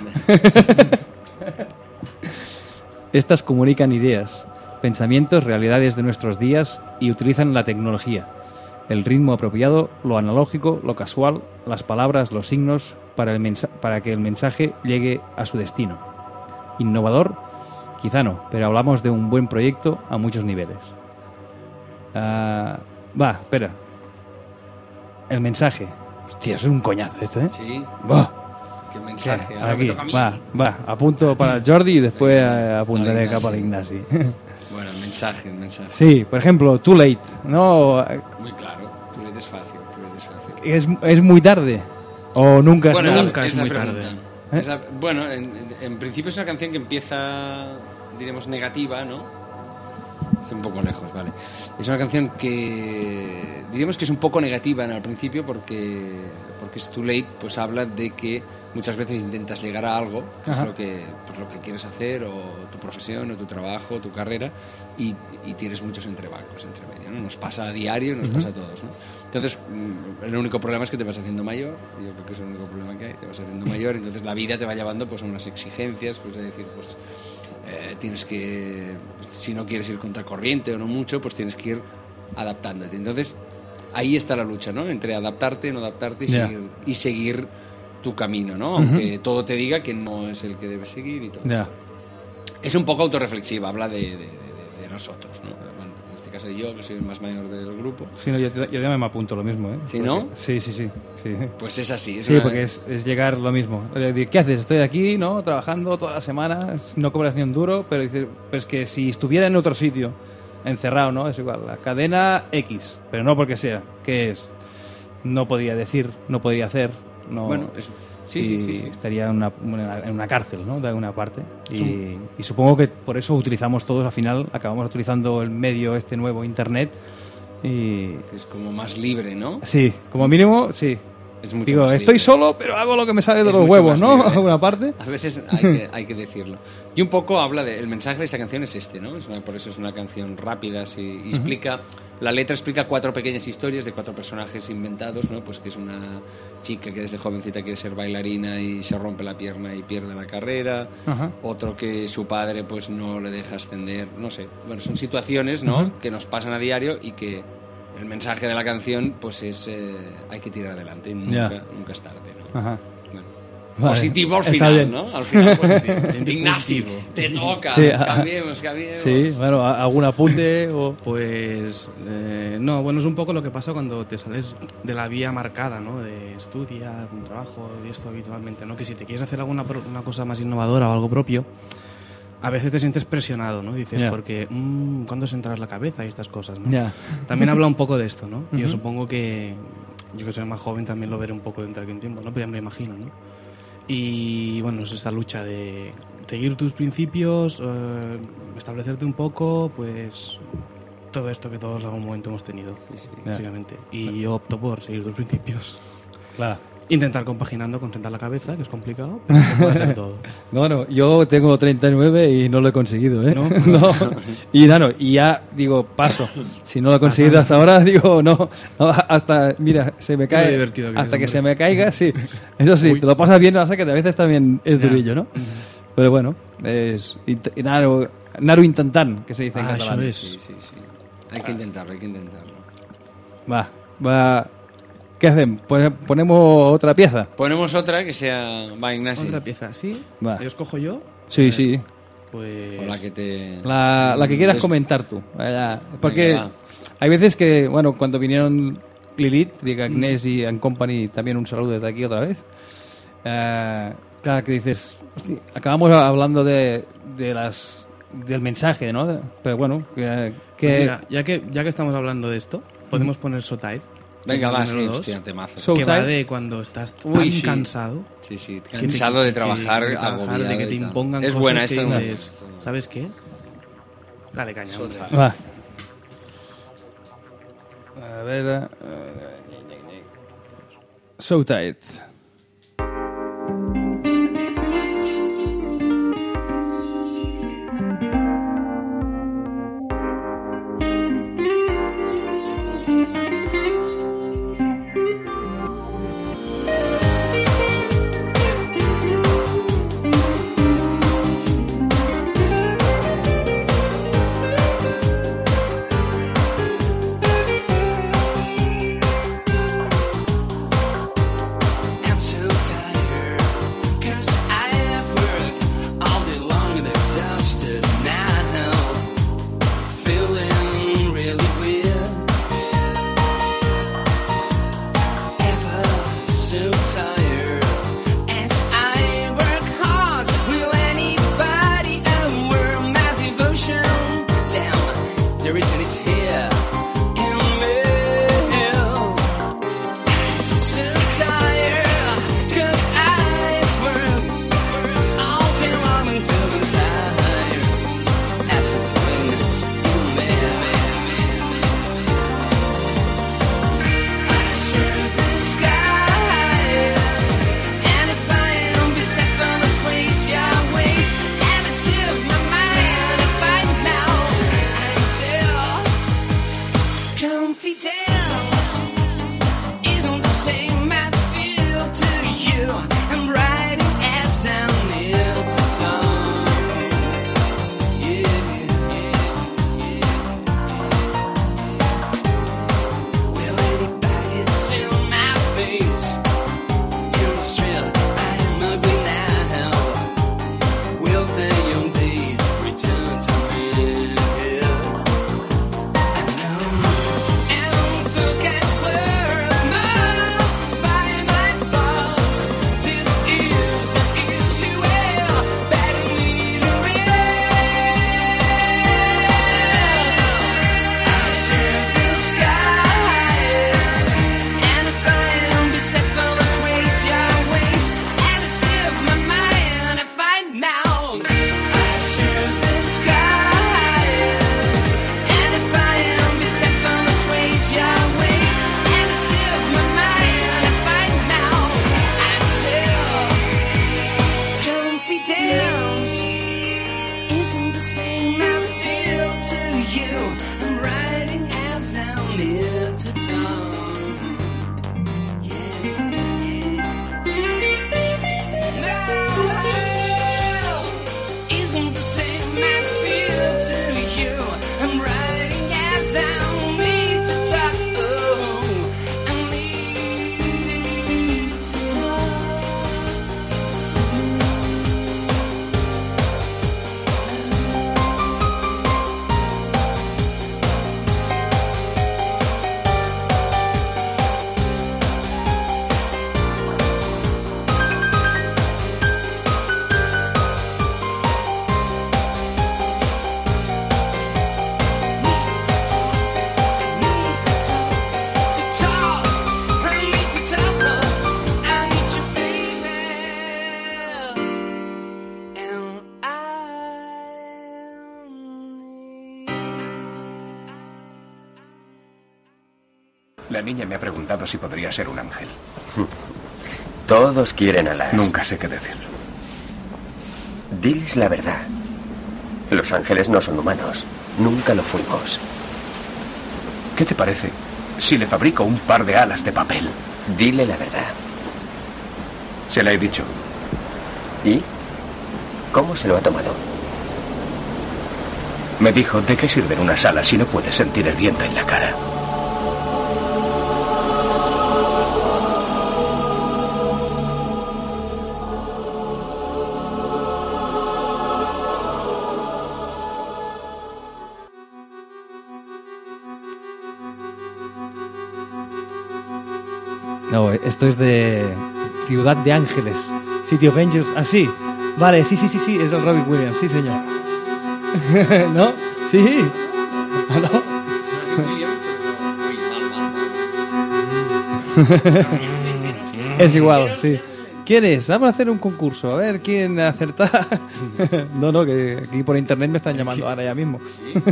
Estas comunican ideas, pensamientos, realidades de nuestros días y utilizan la tecnología, el ritmo apropiado, lo analógico, lo casual, las palabras, los signos, para, el mensa- para que el mensaje llegue a su destino. Innovador, quizá no, pero hablamos de un buen proyecto a muchos niveles. Ah, va, espera. El mensaje. Hostia, es un coñazo esto, ¿eh? Sí. Va. Qué mensaje. Ahora me Aquí, toca a mí. va, va. Apunto para Jordi y después eh, apuntaré Al acá para Ignasi. Ignasi. Bueno, el mensaje, el mensaje. Sí, por ejemplo, Too Late, ¿no? Muy claro. Tú es fácil, tú es fácil. ¿Es, es muy tarde? ¿O nunca es Bueno, tarde? nunca es es la muy pregunta. tarde. ¿Eh? Es la- bueno, en, en principio es una canción que empieza, diremos, negativa, ¿no? Está un poco lejos, vale. Es una canción que diríamos que es un poco negativa en al principio porque porque es Too Late, pues habla de que muchas veces intentas llegar a algo, que Ajá. es lo que pues, lo que quieres hacer, o tu profesión, o tu trabajo, o tu carrera, y, y tienes muchos entrebancos entre medio, ¿no? Nos pasa a diario, nos pasa a todos, ¿no? Entonces, mm, el único problema es que te vas haciendo mayor, yo creo que es el único problema que hay, te vas haciendo mayor, entonces la vida te va llevando pues a unas exigencias, pues es decir, pues eh, tienes que, si no quieres ir contra corriente o no mucho, pues tienes que ir adaptándote. Entonces, ahí está la lucha, ¿no? Entre adaptarte, no adaptarte y, Ya. seguir, y seguir tu camino, ¿no? Aunque todo te diga que no es el que debes seguir y todo Ya. esto. Es un poco autorreflexiva, habla de, de- de- de nosotros, ¿no? Bueno, en este caso yo, que soy el más mayor del grupo, Sí, no, yo, yo ya me apunto lo mismo, ¿eh? ¿Sí, Porque- no? Sí, sí, sí. Sí, pues es así. Es sí una- porque es, es llegar lo mismo. Es decir, ¿qué haces? Estoy aquí, ¿no? Trabajando toda la semana, no cobras ni un duro, pero dices, pues que si estuviera en otro sitio, encerrado, ¿no? Es igual, la cadena X, pero no porque sea, que es, no podría decir, no podría hacer, no... Bueno, eso. Sí, sí, y sí, sí. estaría en una, una- en una cárcel, ¿no? De alguna parte. Y, y supongo que por eso utilizamos todos, al final, acabamos utilizando el medio este nuevo, Internet. Y Que es como más libre, ¿no? sí, como mínimo, sí. Es mucho Digo, más estoy libre. solo, pero hago lo que me sale de Es los mucho huevos, más ¿no? libre. Alguna parte. A veces hay que, hay que decirlo. Y un poco habla de... El mensaje de esta canción es este, ¿no? Es una- por eso es una canción rápida, sí, y explica... La letra explica cuatro pequeñas historias de cuatro personajes inventados, ¿no? Pues que es una chica que desde jovencita quiere ser bailarina y se rompe la pierna y pierde la carrera. Ajá. Otro que su padre pues no le deja ascender, no sé. Bueno, son situaciones, ¿no? Ujú. Que nos pasan a diario y que el mensaje de la canción pues es... eh, hay que tirar adelante, nunca, Ya. nunca es tarde, ¿no? Ajá. Bueno. Vale, Positivo al está final, bien. ¿no? Al final positivo. Siempre Ignacio, positivo. te toca. Sí, ah, cambiemos, cambiemos. Sí, bueno, ¿a- ¿algún apunte? O... Pues eh, no, bueno, es un poco lo que pasa cuando te sales de la vía marcada, ¿no? De estudiar, un trabajo y esto habitualmente, ¿no? Que si te quieres hacer alguna pro- una cosa más innovadora o algo propio, a veces te sientes presionado, ¿no? Dices, Ya. porque mmm, ¿cuándo se entra la cabeza y estas cosas, ¿no? Ya. También habla un poco de esto, ¿no? Y yo Ujú. supongo que yo que soy más joven también lo veré un poco dentro de algún tiempo, ¿no? Pero ya me lo imagino, ¿no? Y bueno, es esta lucha de seguir tus principios, eh, establecerte un poco, pues todo esto que todos en algún momento hemos tenido, Ya. básicamente. Y yo opto por seguir tus principios. Clar. Intentar compaginando con sentar la cabeza, que es complicado, pero se puede hacer todo. Bueno, yo tengo treinta y nueve y no lo he conseguido, ¿eh? ¿No? No. Y, no, y ya digo, paso. Si no lo he conseguido hasta ahora, digo, no, no, hasta, mira, se me cae. Muy divertido que hasta es, que hombre. se me caiga, sí. Eso sí, Uy. te lo pasas bien, hasta que a veces también es Ya. durillo, ¿no? Pero bueno, es int- Naru, Naru intentant, que se dice en Ah, catalán. això és. Sí, sí, sí. Hay que intentarlo, hay que intentarlo. Va, va. ¿Qué hacemos? Pues ponemos otra pieza. Ponemos otra que sea... Va, Ignasi. Otra pieza, ¿sí? Va. ¿Yo escojo yo? Sí, sí. Pues... O la que te... La, la que quieras Des- comentar tú. Vaya, porque Venga, va. hay veces que, bueno, cuando vinieron Lilith, diga Agnès y and Company, también un saludo desde aquí otra vez. Eh, claro, que dices, hostia, acabamos hablando de, de las del mensaje, ¿no? Pero bueno, que, que- Pues mira, ya que, ya que estamos hablando de esto, podemos poner So Tired. Venga, va, sí, número dos, hostia, temazo. So- que va Tired. de cuando estás tan Uy, sí. cansado. Sí, sí, que- cansado de que- trabajar, de, trabajar, agobiado de que y te tal. impongan Es cosas buena que esta. ¿no? dices, ¿sabes qué? Dale caña, hombre. va. A ver... eh, So Tired. Hey, La niña me ha preguntado si podría ser un ángel. Todos quieren alas. Nunca sé qué decir. Diles la verdad. Los ángeles no son humanos. Nunca lo fuimos. ¿Qué te parece si le fabrico un par de alas de papel? Dile la verdad. Se la he dicho. ¿Y? ¿Cómo se lo ha tomado? Me dijo, ¿de qué sirven unas alas si no puedes sentir el viento en la cara? No, esto es de Ciudad de Ángeles, City of Angels. Ah, sí. Vale, sí, sí, sí, sí, es el Robbie Williams, sí, señor. ¿No? Sí. ¿Ah, no? Es igual, sí. ¿Quién es? Vamos a hacer un concurso, a ver quién acerta. No, no, que aquí por internet me están llamando ahora ya mismo.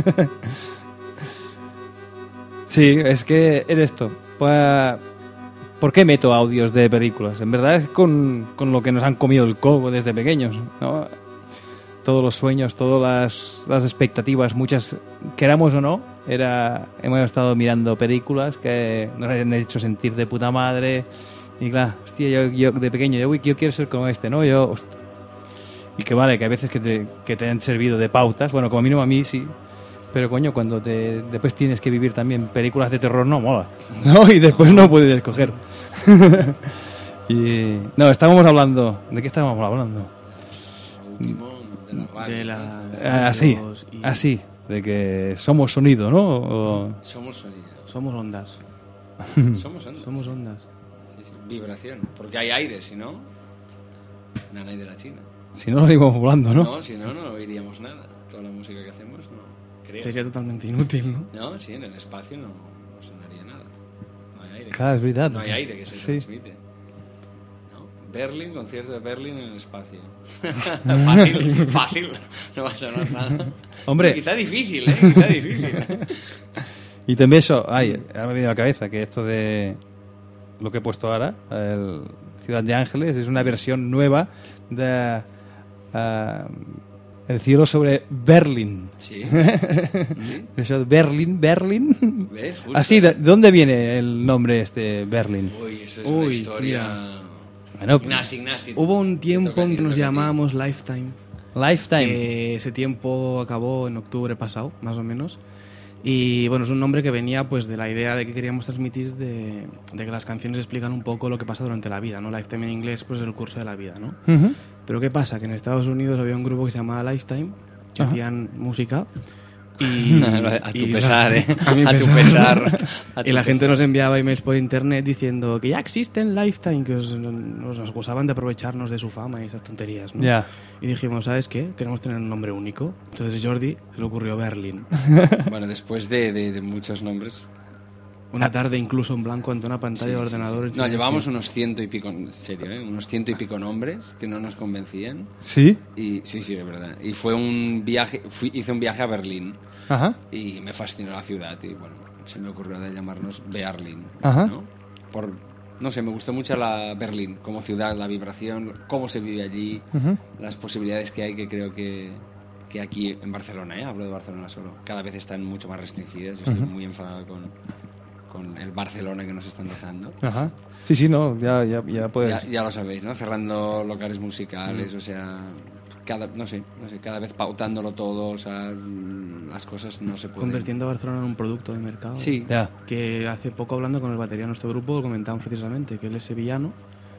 Sí, es que es esto. Pues, ¿por qué meto audios de películas? En verdad es con, con lo que nos han comido el coco desde pequeños, ¿no? Todos los sueños, todas las, las expectativas, muchas, queramos o no, era, hemos estado mirando películas que nos han hecho sentir de puta madre. Y claro, hostia, yo, yo de pequeño, yo, yo quiero ser como este, ¿no? Yo, hostia. Y que vale, que a veces que te, que te han servido de pautas, bueno, como mínimo a mí sí. Pero coño, cuando te, después tienes que vivir también películas de terror, no mola, ¿no? Y después no puedes escoger. Y no, estábamos hablando, ¿de qué estábamos hablando? De la... Ah, así, así, de que somos sonido, ¿no? O... Somos sonido. Somos ondas. Somos ondas. Somos ondas. Sí, sí. Vibración. Porque hay aire, si no, nada hay de la China. Si no, nos íbamos volando, ¿no? No, si no, no oiríamos nada. Toda la música que hacemos, no. Creo. Sería totalmente inútil, ¿no? No, sí, en el espacio no, no sonaría nada. No hay aire. Claro, es verdad. No hay aire que se sí. transmite. ¿No? Berlín, concierto de Berlín en el espacio. Fácil, fácil. No va a sonar nada. Hombre. Quizá difícil, ¿eh? Quizá difícil. Y también eso, ay, ahora me ha venido a la cabeza que esto de lo que he puesto ahora, el Ciudad de Ángeles, es una versión nueva de uh, El cielo sobre Berlín. Sí. ¿Sí? Eso de Berlín, Berlín. ¿Ves? Justo. Así, ¿de dónde viene el nombre este Berlín? Uy, eso es Uy, una historia... mira. Bueno, Ignasi, Ignasi. Hubo un tiempo Toca a ti, en que nos toca a ti. llamábamos Lifetime. Lifetime. Que ese tiempo acabó en octubre pasado, más o menos. Y bueno, es un nombre que venía pues de la idea de que queríamos transmitir de, de que las canciones explican un poco lo que pasa durante la vida, ¿no? Lifetime en inglés pues es el curso de la vida, ¿no? Uh-huh. Pero ¿qué pasa? Que en Estados Unidos había un grupo que se llamaba Lifetime, que Ajá. hacían música y... A tu y pesar, ¿eh? A mi A tu pesar. pesar. A tu Y la gente pesar. nos enviaba emails por internet diciendo que ya existen Lifetime, que os, nos acusaban de aprovecharnos de su fama y esas tonterías, ¿no? Ya. Y dijimos, ¿sabes qué? Queremos tener un nombre único. Entonces Jordi se le ocurrió Berlín. Bueno, después de, de, de muchos nombres... Una tarde incluso en blanco ante una pantalla Sí, de sí, ordenador. sí. en No, silencio. llevábamos unos ciento y pico, en serio, ¿eh? Unos ciento y pico nombres que no nos convencían. ¿Sí? Y sí, sí, de verdad. Y fue un viaje, fui, hice un viaje a Berlín Ajá. y me fascinó la ciudad y bueno, se me ocurrió de llamarnos Berlín, Ajá. ¿no? Por, no sé, me gustó mucho la Berlín como ciudad, la vibración, cómo se vive allí, Ujú. las posibilidades que hay que creo que, que aquí en Barcelona, ¿eh? Hablo de Barcelona solo, cada vez están mucho más restringidas. Yo estoy Ujú. muy enfadado con, con el Barcelona que nos están dejando. Ajá. Sí, sí, no, ya, ya, ya puedes. Ya, ya lo sabéis, ¿no? Cerrando locales musicales, o sea, cada, no sé, no sé, cada vez pautándolo todo, o sea, las cosas no se pueden... Convirtiendo a Barcelona en un producto de mercado. Sí. Ya. Que hace poco hablando con el batería de nuestro grupo lo comentamos precisamente, que él es sevillano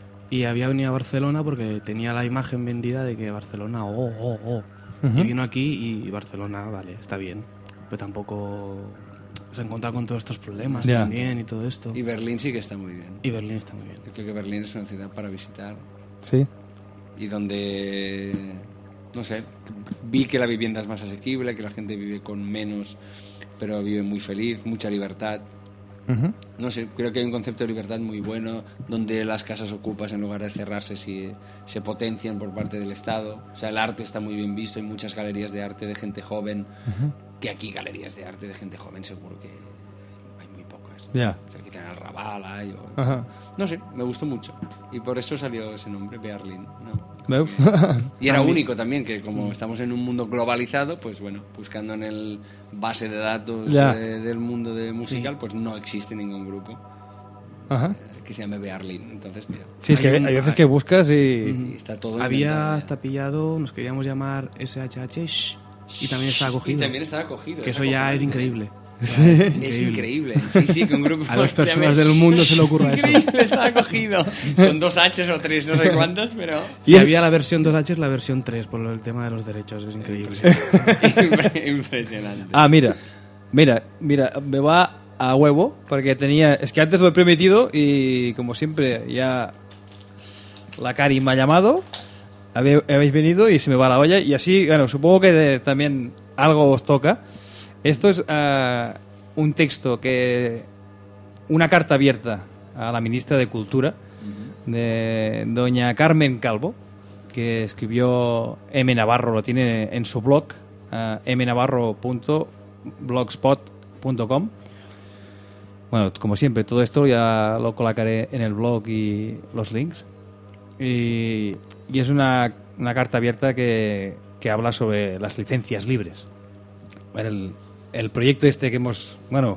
y había venido a Barcelona porque tenía la imagen vendida de que Barcelona, oh, oh, oh. Ujú. Y vino aquí y Barcelona, vale, está bien, pero tampoco se ha encontrado con todos estos problemas Ya. también y todo esto. Y Berlín sí que está muy bien. Y Berlín está muy bien. Yo creo que Berlín es una ciudad para visitar Sí. y donde, no sé, vi que la vivienda es más asequible, que la gente vive con menos, pero vive muy feliz, mucha libertad. Ujú. No sé, creo que hay un concepto de libertad muy bueno, donde las casas ocupas en lugar de cerrarse se, se potencian por parte del Estado. O sea, el arte está muy bien visto, hay muchas galerías de arte de gente joven, que aquí galerías de arte de gente joven seguro que hay muy pocas. Ya. O sea, que tienen el Raval ahí, o... Ajá. No sé, me gustó mucho. Y por eso salió ese nombre, Bearlin, ¿no? ¿Veus? Y era A mí- único también, que como estamos en un mundo globalizado, pues bueno, buscando en el base de datos Ya. eh, del mundo de musical, pues no existe ningún grupo Ajá. eh, que se llame Bearlin. Entonces, mira. Sí, es que hay, un- hay veces que buscas y... y está todo Había inventado ya. hasta pillado, nos queríamos llamar S H H Shh, y también estaba cogido. Y también estaba cogido. Que es eso ya es acojonante. increíble. Es increíble. Sí, sí, que un grupo A dos se llame personas del mundo se le ocurra eso. Increíble, estaba cogido. Con dos H's o tres, no sé cuántos, pero... Si había la versión dos H, la versión tres, por el tema de los derechos, es increíble. Impresionante. Ah, mira, mira, mira, me va a huevo, porque tenía... Es que antes lo he permitido y, como siempre, ya la Cari me ha llamado, habe- habéis venido y se me va la olla, y así, bueno, supongo que de- también algo os toca. Esto es ah, un texto que... Una carta abierta a la ministra de Cultura, de doña Carmen Calvo, que escribió M. Navarro, lo tiene en su blog, uh, m navarro punto blogspot punto com. Bueno, como siempre, todo esto ya lo colocaré en el blog y los links. Y, y es una, una carta abierta que, que habla sobre las licencias libres. El, el proyecto este que hemos... Bueno,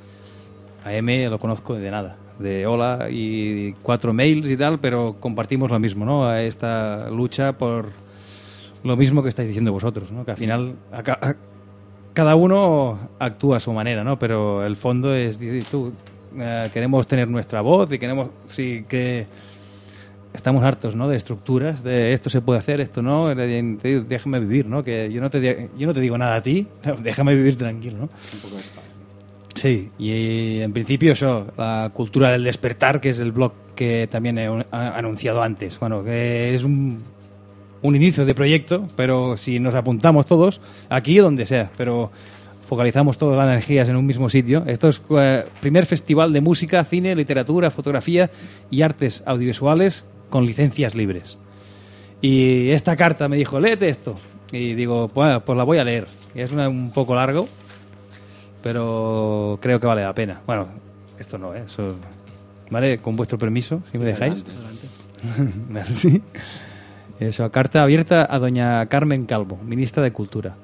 a M lo conozco de nada, de hola y cuatro mails y tal, pero compartimos lo mismo, ¿no? A esta lucha por lo mismo que estáis diciendo vosotros, ¿no? Que al final a ca- a- cada uno actúa a su manera, ¿no? Pero el fondo es, di- tú, eh, queremos tener nuestra voz y queremos, sí, que estamos hartos, ¿no? De estructuras, de esto se puede hacer, esto no, de- de- déjame vivir, ¿no? Que yo no te di- yo no te digo nada a ti, déjame vivir tranquilo, ¿no? Un poco de espacio. Sí, y en principio eso, la cultura del despertar, que es el blog que también he un- a- anunciado antes. Bueno, que es un, un inicio de proyecto, pero si nos apuntamos todos, aquí o donde sea, pero focalizamos todas las energías en un mismo sitio. Esto es el primer festival de música, cine, literatura, fotografía y artes audiovisuales con licencias libres. Y esta carta me dijo, léete esto. Y digo, bueno, pues la voy a leer. Y es una- un poco largo, pero creo que vale la pena. Bueno, esto no, ¿eh? Eso, ¿vale? Con vuestro permiso, si me dejáis. Merci. Eso, carta abierta a doña Carmen Calvo, ministra de Cultura.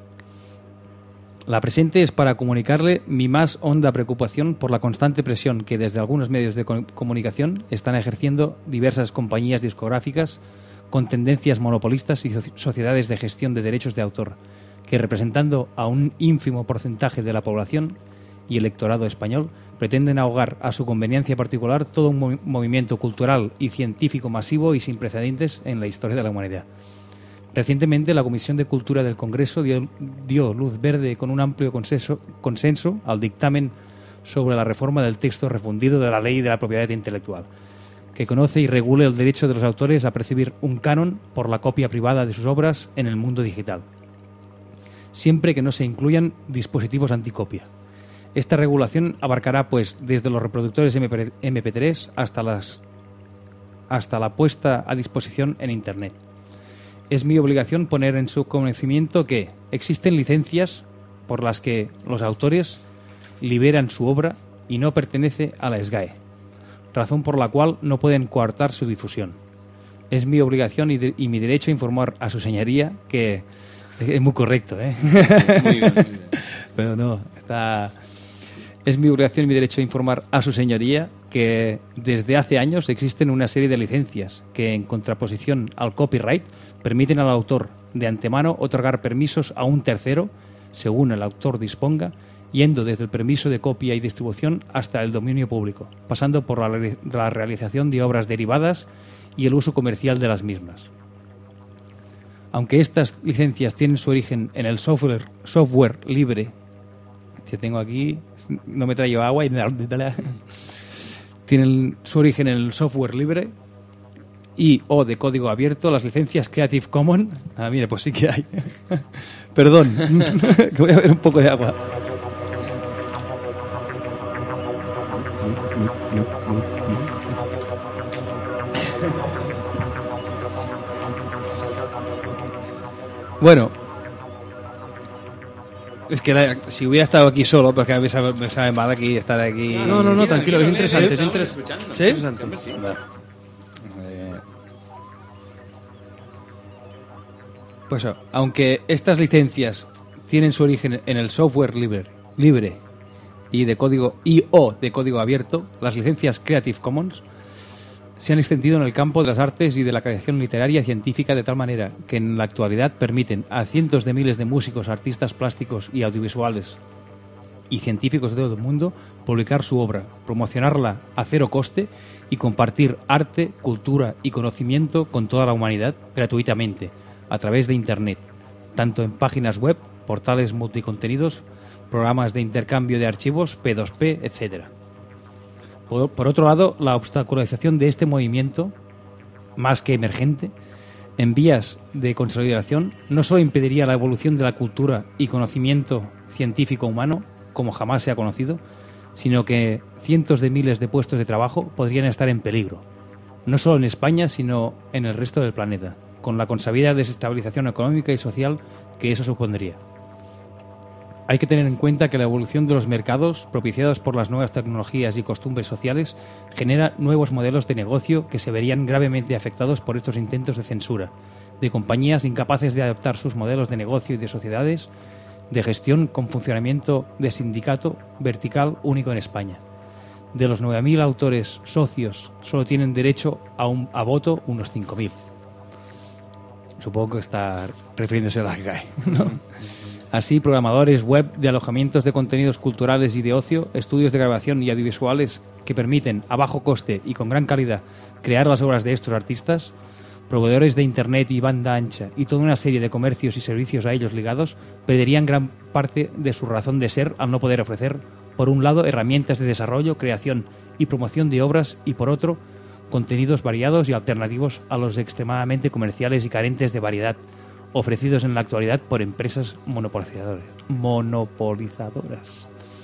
La presente es para comunicarle mi más honda preocupación por la constante presión que desde algunos medios de co- comunicación están ejerciendo diversas compañías discográficas con tendencias monopolistas y soci- sociedades de gestión de derechos de autor, que representando a un ínfimo porcentaje de la población y electorado español, pretenden ahogar a su conveniencia particular todo un movi- movimiento cultural y científico masivo y sin precedentes en la historia de la humanidad. Recientemente, la Comisión de Cultura del Congreso dio, dio luz verde con un amplio consenso, consenso al dictamen sobre la reforma del texto refundido de la Ley de la Propiedad Intelectual, que conoce y regule el derecho de los autores a percibir un canon por la copia privada de sus obras en el mundo digital, siempre que no se incluyan dispositivos anticopia. Esta regulación abarcará, pues, desde los reproductores eme pe tres hasta, las, hasta la puesta a disposición en Internet. Es mi obligación poner en su conocimiento que existen licencias por las que los autores liberan su obra y no pertenece a la S G A E, razón por la cual no pueden coartar su difusión. Es mi obligación y, de, y mi derecho a informar a su señoría que... Es muy correcto, ¿eh? Muy bien, muy bien. Pero no, está... Es mi obligación y mi derecho a informar a su señoría que desde hace años existen una serie de licencias que, en contraposición al copyright, permiten al autor de antemano otorgar permisos a un tercero, según el autor disponga, yendo desde el permiso de copia y distribución hasta el dominio público, pasando por la, re- la realización de obras derivadas y el uso comercial de las mismas. Aunque estas licencias tienen su origen en el software, software libre, que tengo aquí, no me traigo agua y tienen su origen en el software libre y o de código abierto, las licencias Creative Commons. Ah, mire, pues sí que hay. Perdón, que voy a beber un poco de agua. Bueno, Es que la, si hubiera estado aquí solo, porque me sabe, me sabe mal aquí estar aquí. No, no, no, tranquilo, es interesante, es interesante. ¿Sí? Es interesante. Sí. Vale. Eh, Pues eso, aunque estas licencias tienen su origen en el software libre, libre y de código y o de código abierto, las licencias Creative Commons se han extendido en el campo de las artes y de la creación literaria y científica de tal manera que en la actualidad permiten a cientos de miles de músicos, artistas plásticos y audiovisuales y científicos de todo el mundo publicar su obra, promocionarla a cero coste y compartir arte, cultura y conocimiento con toda la humanidad gratuitamente a través de Internet, tanto en páginas web, portales multicontenidos, programas de intercambio de archivos, P dos P, etcétera. Por, por otro lado, la obstaculización de este movimiento, más que emergente, en vías de consolidación, no solo impediría la evolución de la cultura y conocimiento científico humano, como jamás se ha conocido, sino que cientos de miles de puestos de trabajo podrían estar en peligro, no solo en España, sino en el resto del planeta, con la consabida desestabilización económica y social que eso supondría. Hay que tener en cuenta que la evolución de los mercados, propiciados por las nuevas tecnologías y costumbres sociales, genera nuevos modelos de negocio que se verían gravemente afectados por estos intentos de censura, de compañías incapaces de adaptar sus modelos de negocio y de sociedades, de gestión con funcionamiento de sindicato vertical único en España. De los nueve mil autores socios, solo tienen derecho a, un, a voto unos cinco mil. Supongo que está refiriéndose a la G A E, ¿no? Así, programadores web de alojamientos de contenidos culturales y de ocio, estudios de grabación y audiovisuales que permiten, a bajo coste y con gran calidad, crear las obras de estos artistas, proveedores de Internet y banda ancha y toda una serie de comercios y servicios a ellos ligados, perderían gran parte de su razón de ser al no poder ofrecer, por un lado, herramientas de desarrollo, creación y promoción de obras y, por otro, contenidos variados y alternativos a los extremadamente comerciales y carentes de variedad, ofrecidos en la actualidad por empresas monopolizadoras. monopolizadoras.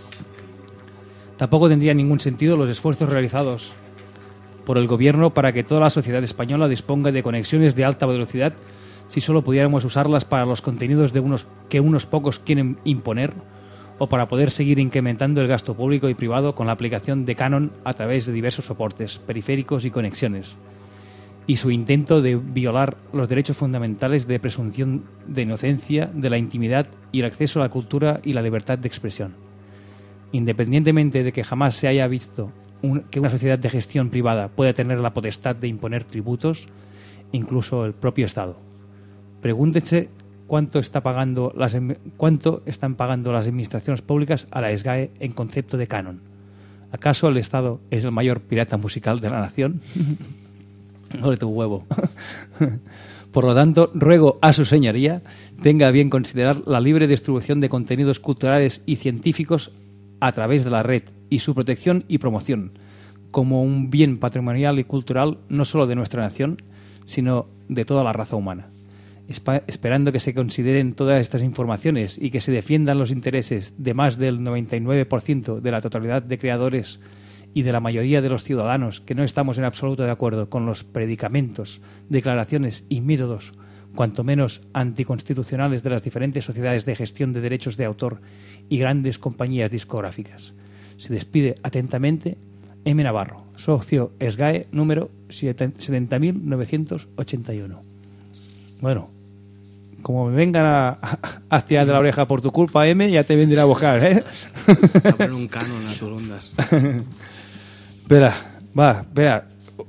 Tampoco tendría ningún sentido los esfuerzos realizados por el gobierno para que toda la sociedad española disponga de conexiones de alta velocidad si solo pudiéramos usarlas para los contenidos de unos que unos pocos quieren imponer o para poder seguir incrementando el gasto público y privado con la aplicación de Canon a través de diversos soportes, periféricos y conexiones, y su intento de violar los derechos fundamentales de presunción de inocencia, de la intimidad y el acceso a la cultura y la libertad de expresión. Independientemente de que jamás se haya visto un, que una sociedad de gestión privada pueda tener la potestad de imponer tributos, incluso el propio Estado. Pregúntense cuánto está pagando las cuánto están pagando las administraciones públicas a la S G A E en concepto de canon. ¿Acaso el Estado es el mayor pirata musical de la nación? Ole tu huevo. Por lo tanto, ruego a su señoría tenga a bien considerar la libre distribución de contenidos culturales y científicos a través de la red y su protección y promoción como un bien patrimonial y cultural no solo de nuestra nación, sino de toda la raza humana. Espa- esperando que se consideren todas estas informaciones y que se defiendan los intereses de más del noventa y nueve por ciento de la totalidad de creadores y de la mayoría de los ciudadanos que no estamos en absoluto de acuerdo con los predicamentos, declaraciones y métodos, cuanto menos anticonstitucionales, de las diferentes sociedades de gestión de derechos de autor y grandes compañías discográficas. Se despide atentamente M. Navarro, socio S G A E número setenta mil novecientos ochenta y uno. Bueno, como me vengan a, a tirar de la oreja por tu culpa, M, ya te vendré a buscar, ¿eh? A poner un canon a tus ondas. Espera, va, espera.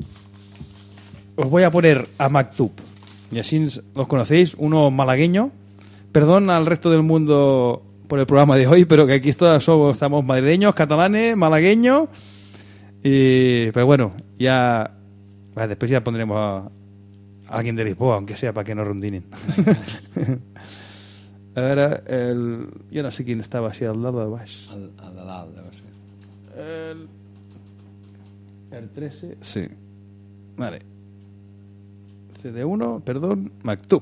Os voy a poner a Maktub. Y así los conocéis, uno malagueño. Perdón al resto del mundo por el programa de hoy, pero que aquí todos somos, estamos madrileños, catalanes, malagueños. Y, pero bueno, ya... Bueno, después ya pondremos a, a alguien de Lisboa, aunque sea para que no rondinen. Ahora, el... Yo no sé quién estaba así al lado de baix. Al, al de dalt, debe ser. El... El trece, sí. Vale. C D uno, perdón, Maktub.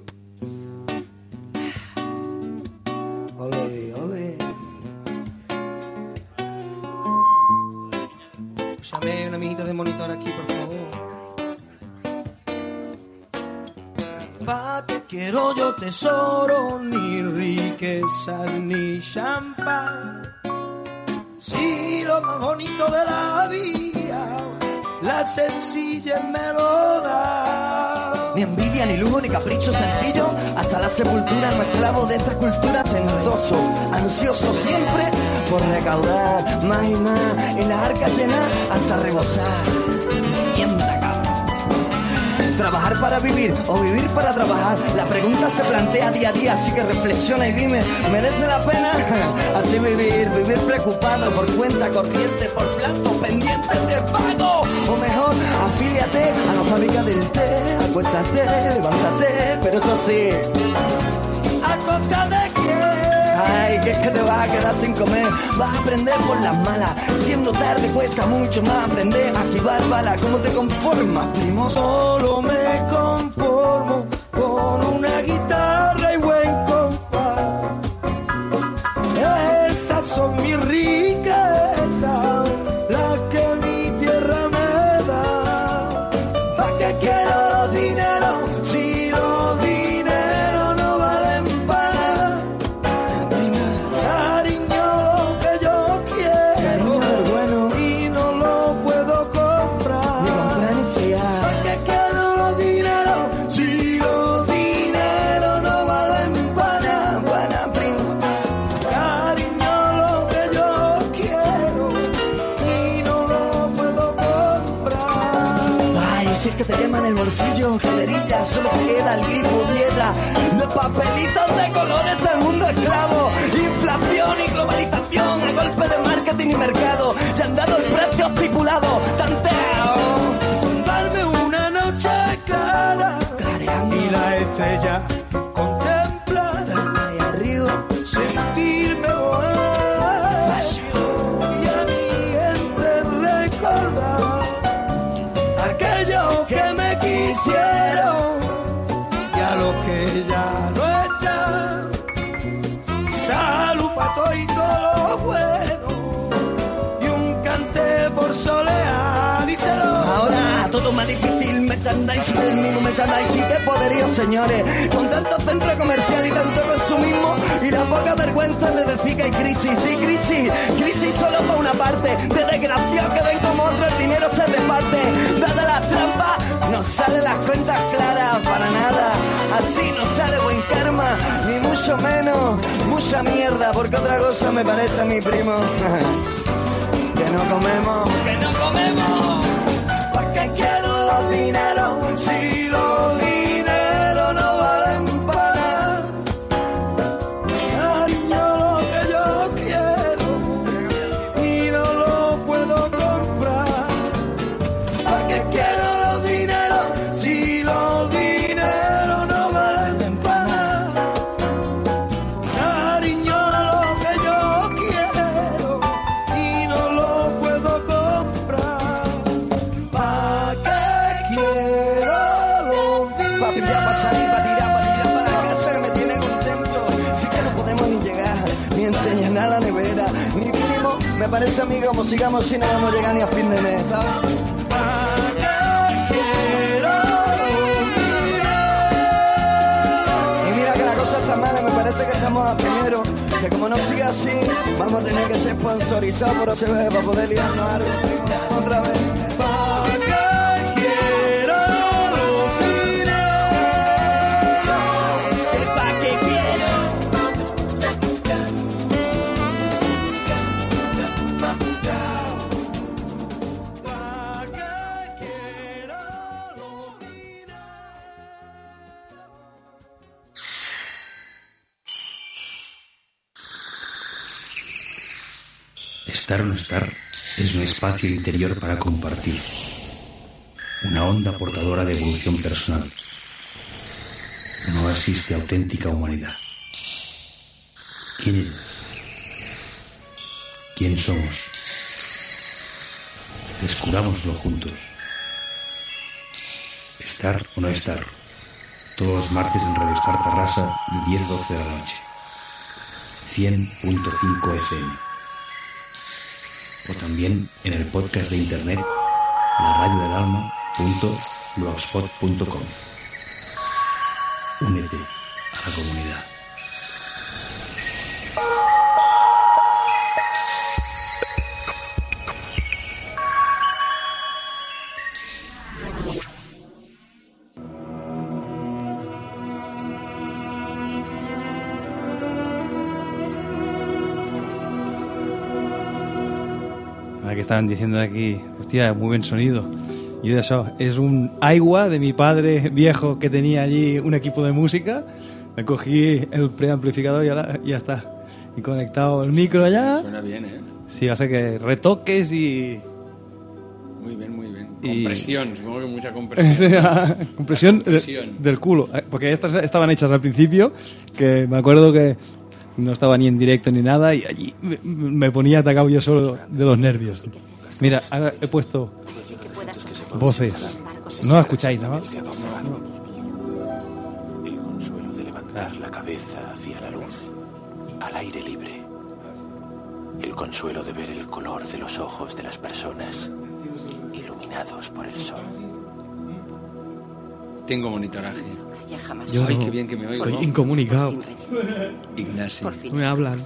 Ole, ole. Llame una amiguita de monitor aquí, por favor. Va ¿Pa' qué quiero yo tesoro, ni riqueza, ni champán? Si lo más bonito de la vida, la sencilla me lo da. Ni envidia, ni lujo, ni capricho sencillo, hasta la sepultura, no esclavo de esta cultura, tentoso, ansioso siempre por recaudar más y más, y la arca llena hasta rebosar. Mierda, cabrón. Trabajar para vivir o vivir para trabajar, la pregunta se plantea día a día, así que reflexiona y dime, ¿merece la pena? Así vivir, vivir preocupado por cuenta corriente, por plazos pendientes de pago, o mejor, afíliate a la fábrica del té, acuéstate, levántate, pero eso sí, ¿a costa de qué? ay, que es que te vas a quedar sin comer, vas a aprender por las malas, siendo tarde cuesta mucho más aprender a esquivar balas. ¿Cómo te conformas, primo? Solo me conformo con una guitarra y buen compás. Esas son mis riquezas, las que mi tierra me da. ¿Pa' qué quiero dinero si los dineros no valen para nada? Cariño, lo que yo quiero, Cariño del bueno, y no lo puedo comprar. ni comprar ni fiar. ¿Pa' qué quiero dinero si los dineros no valen para nada? Buena prima, Cariño, lo que yo quiero, y no lo puedo comprar. ay, si es que te queman el bolsillo, caderilla, solo te queda el grifo tierra, de papelitos de colores del mundo esclavo, inflación y globalización, a golpe de marketing y mercado, te han dado el precio estipulado, tanteo. Darme una noche clara Clareando y la estrella contemplada, ahí arriba, sentirme bohemio y a mi gente recordar aquellos que me quisieron y a los que ya no están. Salud pa' todo y todo lo bueno y un cante por soleá, díselo. ahora todo más difícil, merchandising, el mismo merchandising, qué poderío, señores, con tanto centro comercial y tanto consumismo, y la poca vergüenza de decir que hay crisis, sí, crisis, crisis solo por una parte, de desgraciados que ven como otro el dinero se reparte, dadas las trampas, no salen las cuentas claras para nada, así no sale buen karma, ni mucho menos, mucha mierda, porque otra cosa me parece a mi primo, que no comemos, que no comemos. ¿Pa' qué quiero los dineros si los dineros no valen para nada? Cariño, lo que yo quiero y no lo puedo comprar. ¿Pa' qué quiero los dineros si los dineros no valen para nada? Cariño, lo que yo quiero y no lo puedo comprar. ¿Pa' qué quiero los Pa' pillar, pa' salir, pa' tirar, pa' tirar pa' la casa que me tiene contento. Sí que no podemos ni llegar, ni enseñar nada a la nevera, ni mínimo, me parece a mí como sigamos si no vamos a llegar ni a fin de mes, ¿sabes? Y mira que la cosa está mala, me parece que estamos a primero, que como no siga así, vamos a tener que ser sponsorizados por O C B para poder liarnos algo, primo, otra vez. ¿Pa' qué quiero? Estar o no estar es un espacio interior para compartir, una onda portadora de evolución personal. No existe auténtica humanidad. ¿Quién eres? ¿Quién somos? Descubrámoslo juntos. Estar o no estar. Todos los martes en Radio Star Tarrasa de diez a doce de la noche. cien punto cinco F M. O también en el podcast de internet la radio del alma punto blogspot punto com. Únete a la comunidad. Que estaban diciendo aquí, hostia, muy buen sonido. Y de eso, es un aigua de mi padre viejo que tenía allí un equipo de música. Me cogí el preamplificador y ya, ya está. Y conectado el micro allá. Suena bien, ¿eh? Sí, o sea que retoques y... Muy bien, muy bien. Y... Compresión, supongo que mucha compresión. compresión, compresión. De, del culo. Porque estas estaban hechas al principio, que me acuerdo que no estaba ni en directo ni nada y allí me, me ponía atacado yo solo de los nervios. Mira, ahora he puesto voces. No la escucháis, ¿no? El consuelo de levantar la cabeza hacia la luz, al aire libre. El consuelo de ver el color de los ojos de las personas, iluminados por el sol. Tengo monitoraje. Yo Ay, no. qué bien que me oigo. Estoy incomunicado. Ignacio. No me hablan.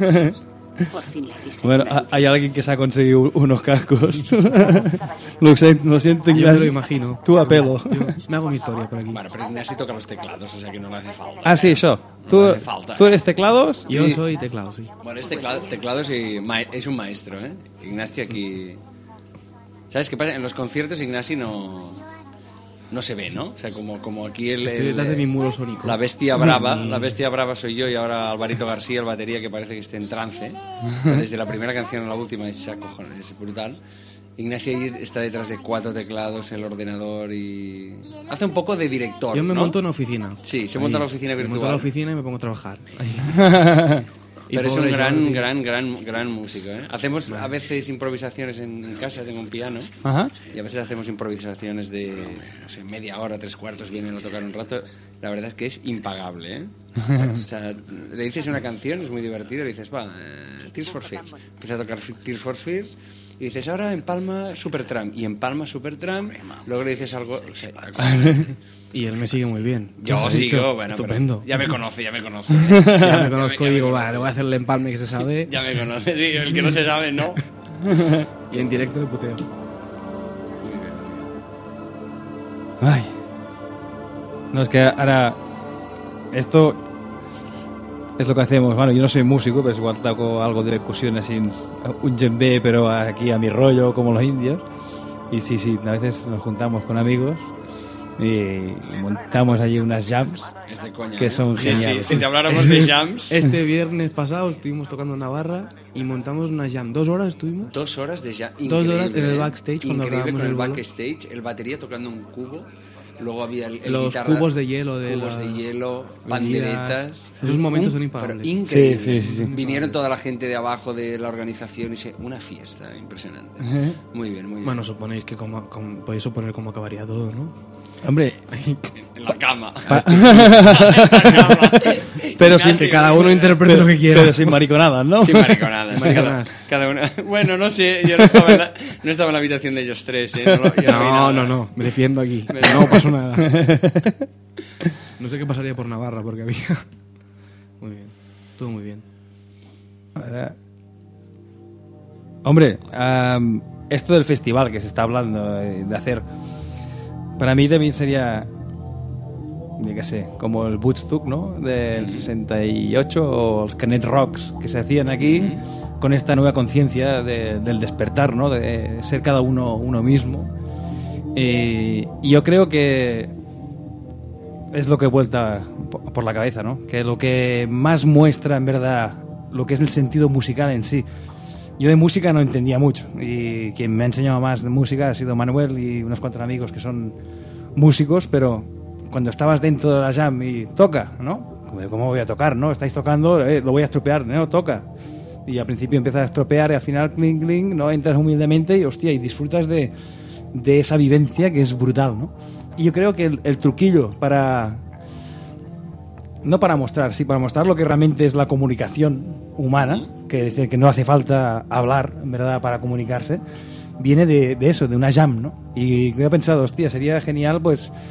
Bueno, hay alguien que se ha conseguido unos cascos. lo, siento, lo siento, Yo Ignacio. me lo imagino. Tú a pelo. Yo me hago mi historia por aquí. Bueno, pero Ignacio toca los teclados, o sea que no le hace falta. Ah, sí, eso. No Tú, le hace falta. tú eres teclados. Yo y- soy teclado, sí. Bueno, es teclado, teclados y ma- es un maestro, ¿eh? Ignacio aquí... ¿Sabes qué pasa? En los conciertos Ignacio no... No se ve, ¿no? O sea, como, como aquí el... Estoy el- detrás de mi muro sónico. La bestia brava, Mi- la bestia brava soy yo y ahora Alvarito García, el batería, que parece que esté en trance. O sea, desde la primera canción a la última es, acojona- es brutal. Ignacio ahí está detrás de cuatro teclados, el ordenador y... Hace un poco de director, Yo me ¿no? monto en una oficina. Sí, se Ahí. monta la oficina Me virtual. monto en la oficina y me pongo a trabajar. Ahí. Y Pero es un pobre gran, Jordi. gran, gran, gran músico, ¿eh? Hacemos a veces improvisaciones en, en casa, tengo un piano, Ajá. y a veces hacemos improvisaciones de, no sé, media hora, tres cuartos, vienen a tocar un rato. La verdad es que es impagable, ¿eh? O sea, le dices una canción, es muy divertido, le dices, va, eh, Tears for Fears. Empieza a tocar Tears for Fears, y dices, ahora empalma Supertramp, y empalma Supertramp, luego le dices algo... O sea, Y él me sigue muy bien. yo He sigo, dicho, bueno, estupendo. pero ya me conoce, ya me conoce. Ya me conozco y digo, va, le voy a hacer el empalme que se sabe. Ya me conoce, sí, el que no se sabe, no. Y en directo de puteo. Ay. No, es que ahora... Esto es lo que hacemos. Bueno, yo no soy músico, pero igual toco algo de percusión así, un djembe, pero aquí a mi rollo, como los indios. Y sí, sí, a veces nos juntamos con amigos y montamos allí unas jams Es de coña, que ¿eh? son Sí, sí, geniales. si te habláramos de jams... Este viernes pasado estuvimos tocando en Navarra y montamos una jam. ¿Dos horas estuvimos? Dos horas de jam. Dos horas Increíble, en el ¿eh? backstage cuando Increíble grabamos con el el bolo. backstage, el batería tocando un cubo, luego había el, el Los guitarra, cubos de hielo de cubos la- de hielo, bebidas. panderetas. Esos momentos Un- son impagables. pero increíble. Sí, sí, sí, sí. Vinieron toda la gente de abajo de la organización y se, una fiesta impresionante. Ujú. Muy bien, muy bien. Bueno, suponéis que como, como- podéis suponer cómo acabaría todo, ¿no? Hombre, en la cama. pero sin Que cada uno interprete lo que quiera. Pero sin mariconadas, ¿no? Sin mariconadas. Sin mariconadas. Cada, cada uno. Bueno, no sé, yo no estaba en la, no estaba en la habitación de ellos tres, ¿eh? No, lo- yo vi No, nada. no, no, me defiendo aquí. Me- No pasó nada. No sé qué pasaría por Navarra porque había... Muy bien, todo muy bien. Ahora- Hombre, am, esto del festival que se está hablando eh, de hacer, para mí también sería, yo qué sé, como el Woodstock, ¿no? Del sesenta y ocho o los Canet Rocks que se hacían aquí con esta nueva conciencia de- del despertar, ¿no? De ser cada uno uno mismo. Eh, y yo creo que es lo que vuelta po- por la cabeza, ¿no? Que lo que más muestra en verdad lo que es el sentido musical en sí. Yo de música no entendía mucho y quien me ha enseñado más de música ha sido Manuel y unos cuantos amigos que son músicos, pero cuando estabas dentro de la jam y toca, ¿no? Como, ¿cómo voy a tocar, no? Estáis tocando, eh, lo voy a estropear, no, toca. Y al principio empiezas a estropear y al final, clink, clink, ¿no? Entras humildemente y, hostia, y disfrutas de, de esa vivencia que es brutal, ¿no? Y yo creo que el, el truquillo para... No para mostrar, sí, para mostrar lo que realmente es la comunicación humana, que dice que no hace falta hablar, en verdad, para comunicarse, viene de, de eso, de una jam, ¿no? Y yo he pensado, hostia, sería genial, pues,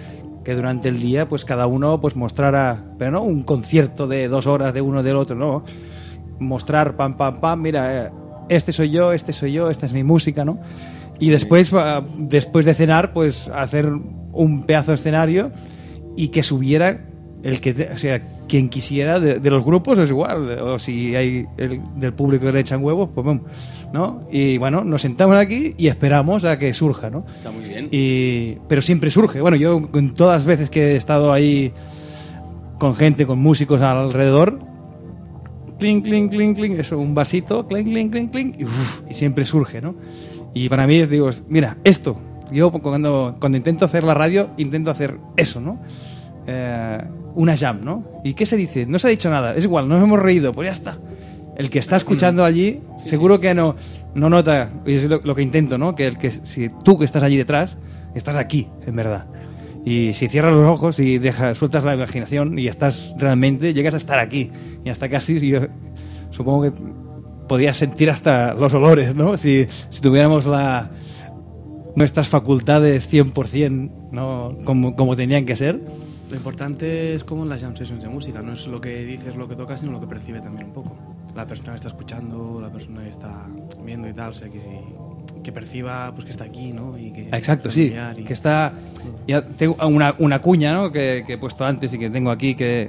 que durante el día pues cada uno pues mostrara, pero no un concierto de dos horas de uno del otro, no, mostrar pam pam pam, mira, este soy yo, este soy yo, esta es mi música, ¿no? Y después, después de cenar, pues hacer un pedazo de escenario y que subiera el que, te, o sea, quien quisiera de, de los grupos es igual, o si hay el, del público que le echan huevos, pues boom, ¿no? Y bueno, nos sentamos aquí y esperamos a que surja, ¿no? Está muy bien. Y, pero siempre surge. Bueno, yo en todas las veces que he estado ahí con gente, con músicos alrededor, clink, clink, clink, clink, eso, un vasito, clink, clink, clink, clink, y, uf, y siempre surge, ¿no? Y para mí es, digo, mira, esto, yo cuando, cuando intento hacer la radio, intento hacer eso, ¿no? Eh, una jam, ¿no? ¿Y qué se dice? No se ha dicho nada, es igual, nos hemos reído, pues ya está. El que está escuchando allí, sí, seguro sí. que no, no nota, y es lo, lo que intento, ¿no? Que, el que si tú que estás allí detrás, estás aquí, en verdad. Y si cierras los ojos y dejas, sueltas la imaginación y estás realmente, llegas a estar aquí. Y hasta casi, yo supongo que podías sentir hasta los olores, ¿no? Si, si tuviéramos la, nuestras facultades cien por ciento, ¿no? Como, como tenían que ser. Lo importante es como en las jam sessions de música, no es lo que dices, lo que tocas, sino lo que percibe también un poco. La persona que está escuchando, la persona que está viendo y tal, o sea, que, que perciba pues que está aquí, ¿no? Y que exacto, sí, y... que está... Ya tengo una, una cuña, ¿no? Que, que he puesto antes y que tengo aquí, que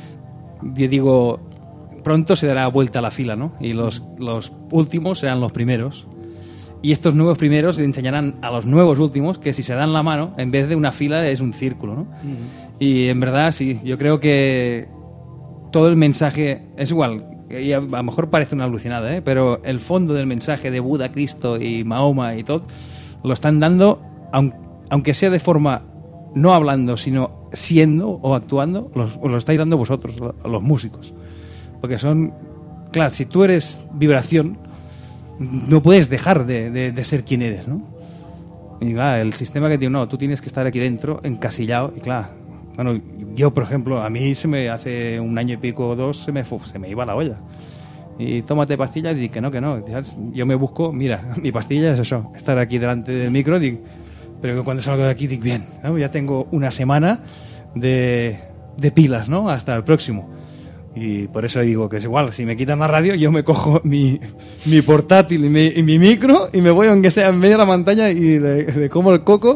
digo, pronto se dará vuelta a la fila, ¿no? Y los, los últimos serán los primeros. Y estos nuevos primeros enseñarán a los nuevos últimos que si se dan la mano, en vez de una fila es un círculo, ¿no? Uh-huh. Y en verdad, sí, yo creo que todo el mensaje es igual. Y a lo mejor parece una alucinada, ¿eh? Pero el fondo del mensaje de Buda, Cristo y Mahoma y todo, lo están dando, aunque sea de forma no hablando, sino siendo o actuando, los, os lo estáis dando vosotros, los músicos. Porque son, claro, si tú eres vibración, no puedes dejar de, de, de ser quien eres, ¿no? Y claro, el sistema que tiene, no, tú tienes que estar aquí dentro, encasillado, y claro, bueno, yo, por ejemplo, a mí se me hace un año y pico o dos se me, se me iba la olla. Y tómate pastillas y que no, que no. Yo me busco, mira, mi pastilla es eso, estar aquí delante del micro, y, pero cuando salgo de aquí digo, bien, ¿no? Ya tengo una semana de, de pilas, ¿no? Hasta el próximo. Y por eso digo que es igual, si me quitan la radio, yo me cojo mi, mi portátil y mi, y mi micro y me voy, aunque sea en medio de la montaña, y le, le como el coco,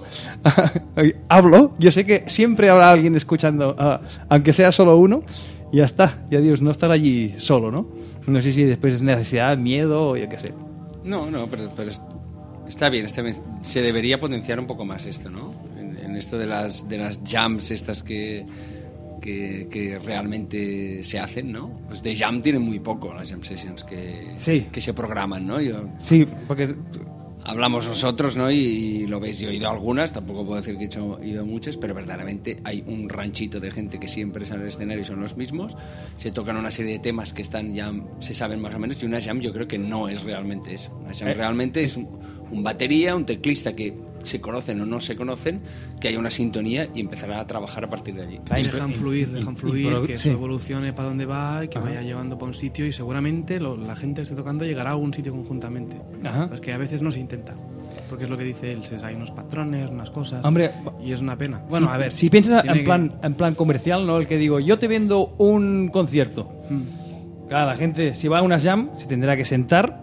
hablo. Yo sé que siempre habrá alguien escuchando, uh, aunque sea solo uno, y ya está. Ya Dios, no estar allí solo, ¿no? No sé si después es necesidad, miedo o yo qué sé. No, no, pero, pero está bien, está bien. Se debería potenciar un poco más esto, ¿no? En, en esto de las, de las jams estas que... Que, que realmente se hacen, ¿no? Pues de jam tienen muy poco las jam sessions que, sí. que se programan, ¿no? Yo, sí, porque... Hablamos nosotros, ¿no? Y, y lo ves, yo he ido a algunas, tampoco puedo decir que he hecho, he ido a muchas, pero verdaderamente hay un ranchito de gente que siempre sale al escenario y son los mismos, se tocan una serie de temas que están ya, se saben más o menos, y una jam yo creo que no es realmente eso. Una jam eh, realmente es un, un batería, un teclista que se conocen o no se conocen, que haya una sintonía y empezará a trabajar a partir de allí. Y dejan fluir, dejan fluir, y, y, que sí. eso evolucione para donde va y que Ajá. vaya llevando para un sitio, y seguramente lo, la gente que esté tocando llegará a algún sitio conjuntamente. Ajá. Es que a veces no se intenta, porque es lo que dice él, hay unos patrones, unas cosas, Hombre, y es una pena. Bueno, si, a ver, si piensas en plan, que... en plan comercial, ¿no? El que digo, yo te vendo un concierto. Hmm. Claro, la gente, si va a una jam, se tendrá que sentar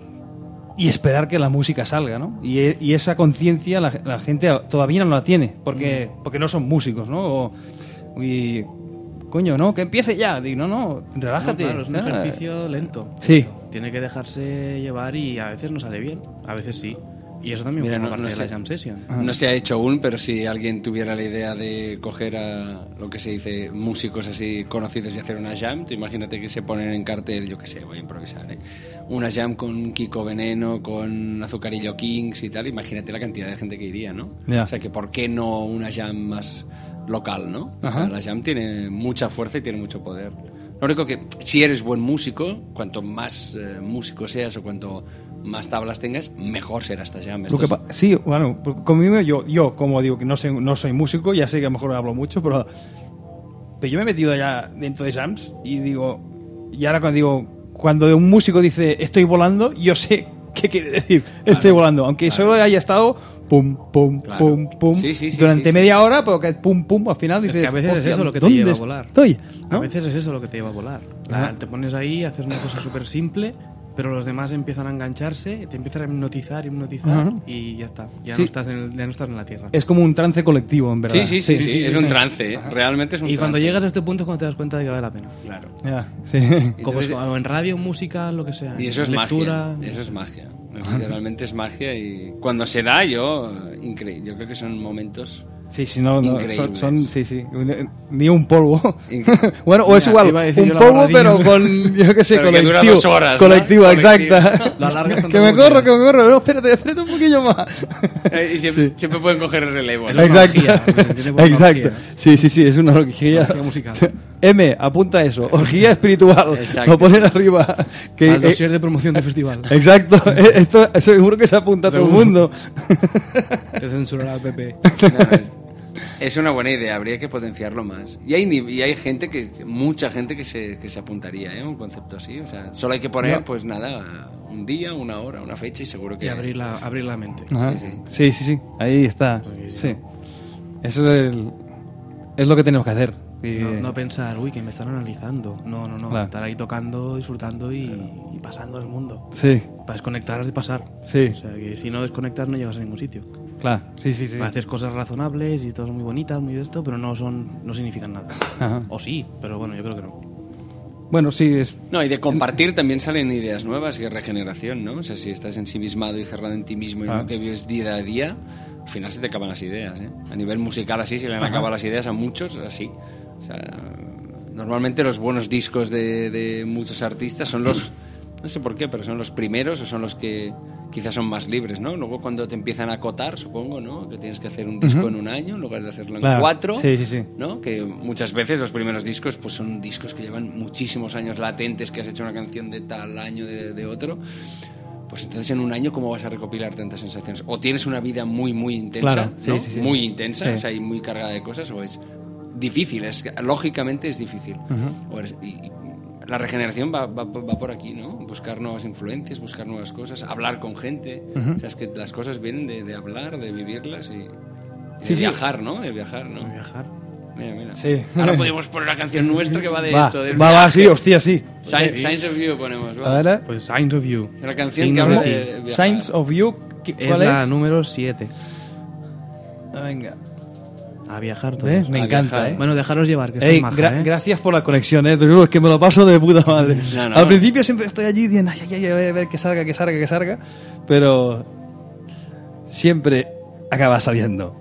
y esperar que la música salga, ¿no? Y, y esa conciencia la, la gente todavía no la tiene, porque, porque no son músicos, ¿no? O, y, coño, ¿no? Que empiece ya. Digo, no, no, relájate. No, claro, es un ah. ejercicio lento. Sí. Tiene que dejarse llevar y a veces no sale bien, a veces sí. Y eso también Mira, forma no, parte no de sé, la jam session. No se ha hecho aún, pero si alguien tuviera la idea de coger a lo que se dice músicos así conocidos y hacer una jam, tú imagínate que se ponen en cartel, yo qué sé, voy a improvisar, ¿eh? Una jam con Kiko Veneno, con Azucarillo Kings y tal, imagínate la cantidad de gente que iría, ¿no? Yeah. O sea, que ¿por qué no una jam más local, no? O sea, la jam tiene mucha fuerza y tiene mucho poder. Lo único que, si eres buen músico, cuanto más eh, músico seas o cuanto más tablas tengas, mejor será esta jam. Lo que pa- sí, bueno, conmigo yo, yo como digo que no, sé, no soy músico, ya sé que a lo mejor hablo mucho, pero, pero yo me he metido ya dentro de jams y digo, y ahora cuando digo, cuando un músico dice estoy volando, yo sé ¿qué quiere decir? Claro. Estoy volando. Aunque claro. solo haya estado pum, pum, claro. pum, pum, sí, sí, sí, durante sí, media sí. hora, pero que pum, pum, al final dices... Es que a veces es eso lo que te lleva a volar. Estoy? ¿No? A veces es eso lo que te lleva a volar. La, te pones ahí, haces una cosa súper simple, pero los demás empiezan a engancharse, te empiezan a hipnotizar, hipnotizar, uh-huh. y ya está. Ya, sí. no estás en el, ya no estás en la Tierra. Es como un trance colectivo, en verdad. Sí, sí, sí, sí, sí, sí es sí. un trance. Ajá. Realmente es un y trance. Y cuando llegas a este punto es cuando te das cuenta de que vale la pena. Claro. Ya, sí. Como Entonces, en radio, música, lo que sea. Y eso es lectura. magia. Eso es magia. Realmente es magia y cuando se da, yo, increíble. Yo creo que son momentos... Sí, sí, no, no son, son, sí, sí, ni un polvo. Bueno, o es igual, un polvo, pero con, yo qué sé, pero colectivo. Que dura dos horas, colectivo, ¿no? exacta. Lo alargas que me corro, que me corro. No, espérate, espérate un poquillo más. Y siempre, sí. siempre pueden coger el relevo. ¿No? Exacto. Exacto. Sí, sí, sí, es una orgía. musical. M, apunta eso, orgía espiritual. Exacto. Lo ponen arriba. Que, Al dossier eh, de promoción de festival. Exacto. Esto seguro que se apunta a todo el mundo. Te censurará el P P. No, no, es... Es una buena idea, habría que potenciarlo más. Y hay, y hay gente que, mucha gente que se, que se apuntaría, ¿eh? Un concepto así. O sea, solo hay que poner, no. pues nada, un día, una hora, una fecha y seguro que... Y abrir la, abrir la mente. Sí sí. sí, sí, sí, ahí está. Sí. Eso es, el, es lo que tenemos que hacer. Y... No, no pensar, uy, que me están analizando. No, no, no. Claro. Estar ahí tocando, disfrutando y, y pasando el mundo. Sí. Para desconectar has de pasar. Sí. O sea, que si no desconectas no llegas a ningún sitio. Claro, sí, sí, sí. Haces cosas razonables y todas muy bonitas, muy de esto, pero no son, no significan nada. Ajá. O sí, pero bueno, yo creo que no. Bueno, sí, es... No, y de compartir también salen ideas nuevas y regeneración, ¿no? O sea, si estás ensimismado y cerrado en ti mismo y ah. no que vives día a día, al final se te acaban las ideas, ¿eh? A nivel musical así, se le han Ajá. acabado las ideas a muchos así. O sea, normalmente los buenos discos de, de muchos artistas son los... No sé por qué, pero son los primeros o son los que quizás son más libres, ¿no? Luego cuando te empiezan a acotar, supongo, ¿no? Que tienes que hacer un disco uh-huh. en un año en lugar de hacerlo en claro. cuatro, sí, sí, sí. ¿no? Que muchas veces los primeros discos pues son discos que llevan muchísimos años latentes, que has hecho una canción de tal año, de, de otro... Pues entonces en un año, ¿cómo vas a recopilar tantas sensaciones? O tienes una vida muy, muy intensa, claro, sí, ¿no? sí, sí. Muy intensa, sí. o sea, y muy cargada de cosas, o es difícil, es, lógicamente es difícil. Uh-huh. O eres, y, y la regeneración va, va, va por aquí, ¿no? Buscar nuevas influencias, buscar nuevas cosas, hablar con gente. Uh-huh. O sea, es que las cosas vienen de, de hablar, de vivirlas y, y sí, de sí. viajar, ¿no? De viajar, ¿no? De viajar. Mira, mira. Sí. Ahora podemos poner una canción nuestra que va de va, esto. Del va, va, sí, hostia, sí. Signs, Signs of You ponemos. Va. A ver, pues Signs of You. Es una canción Signs que habla de, de viajar. Signs of You, ¿cuál es? Es la número siete. Venga. A viajar todo. ¿Ves? Me a encanta, viajar. ¿eh? Bueno, dejaros llevar, que Ey, esto es maja, gra- ¿eh? Gracias por la conexión, ¿eh? Es que me lo paso de puta madre. No, no. Al principio siempre estoy allí diciendo, ay, ay, ay, a ver que salga, que salga, que salga. Pero siempre acaba saliendo.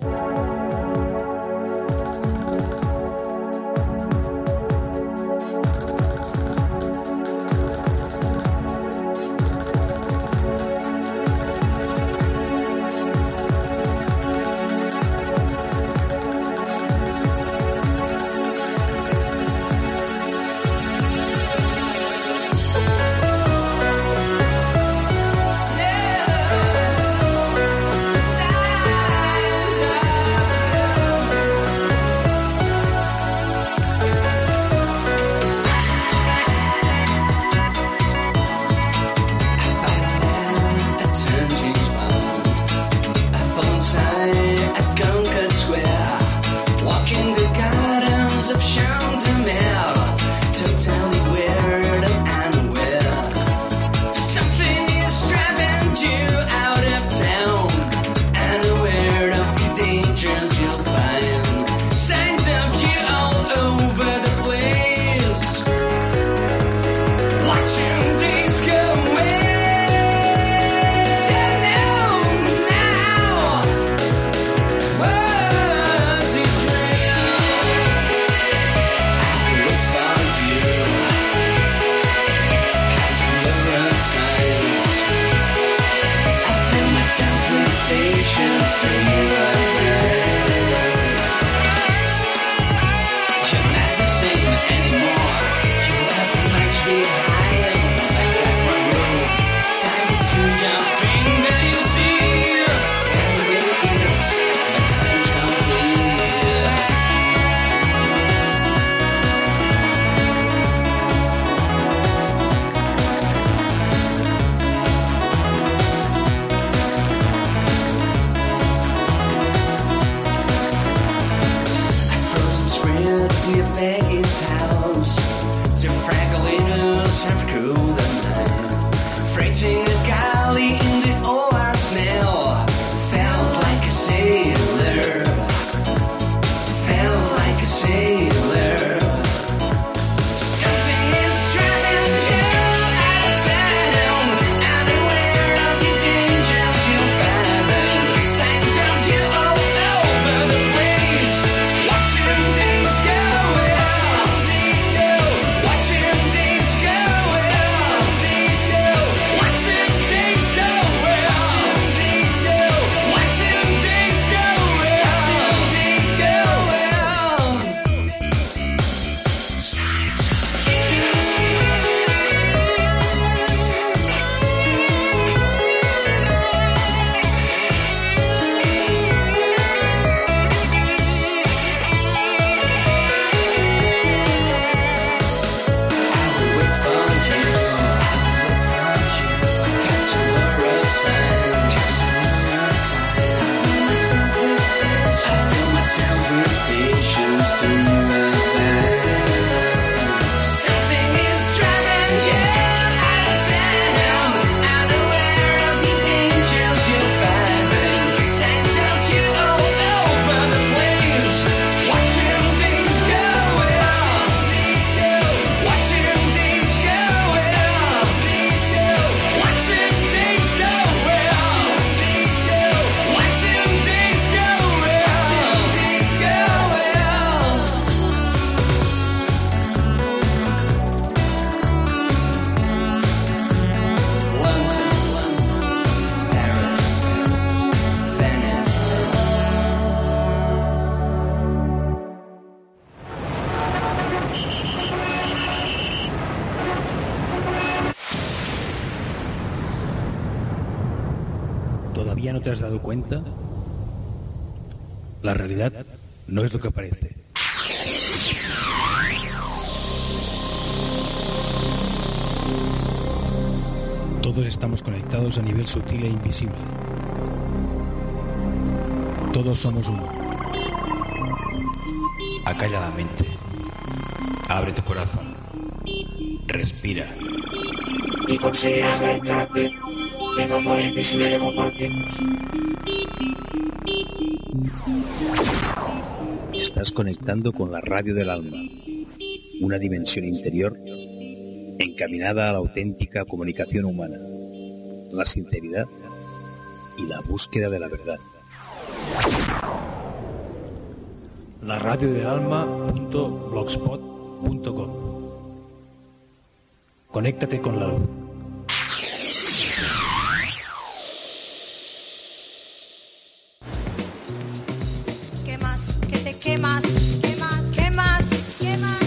through the night. Freighting a galley in the old snail. Felt like a sailor. Felt like a sailor. Something is driving you out of town. Anywhere of your dangers you'll find them. Signs of you all over the place. Watching days go, watching days go, watching days go, watching days go, watching days go, watching days go, watching days go. Something is driving you out of town. Unaware of the dangers you'll find them. Signs of you all over the place. Watching days go, watching days go, watching days go, watching days go, watching days go. London, Paris, Venice. ¿Todavía no te has dado cuenta? La realidad no es lo que parece. Todos estamos conectados a nivel sutil e invisible. Todos somos uno. Acalla la mente. Abre tu corazón. Respira. Y conseguirás la entrante en la zona invisible que compartimos. Estás conectando con la radio del alma, una dimensión interior encaminada a la auténtica comunicación humana, la sinceridad y la búsqueda de la verdad. La radio del alma punto blogspot punto com. Conéctate con la luz. ¿Qué más? ¿Qué te quemas? ¿Qué más? ¿Qué más? ¿Qué más?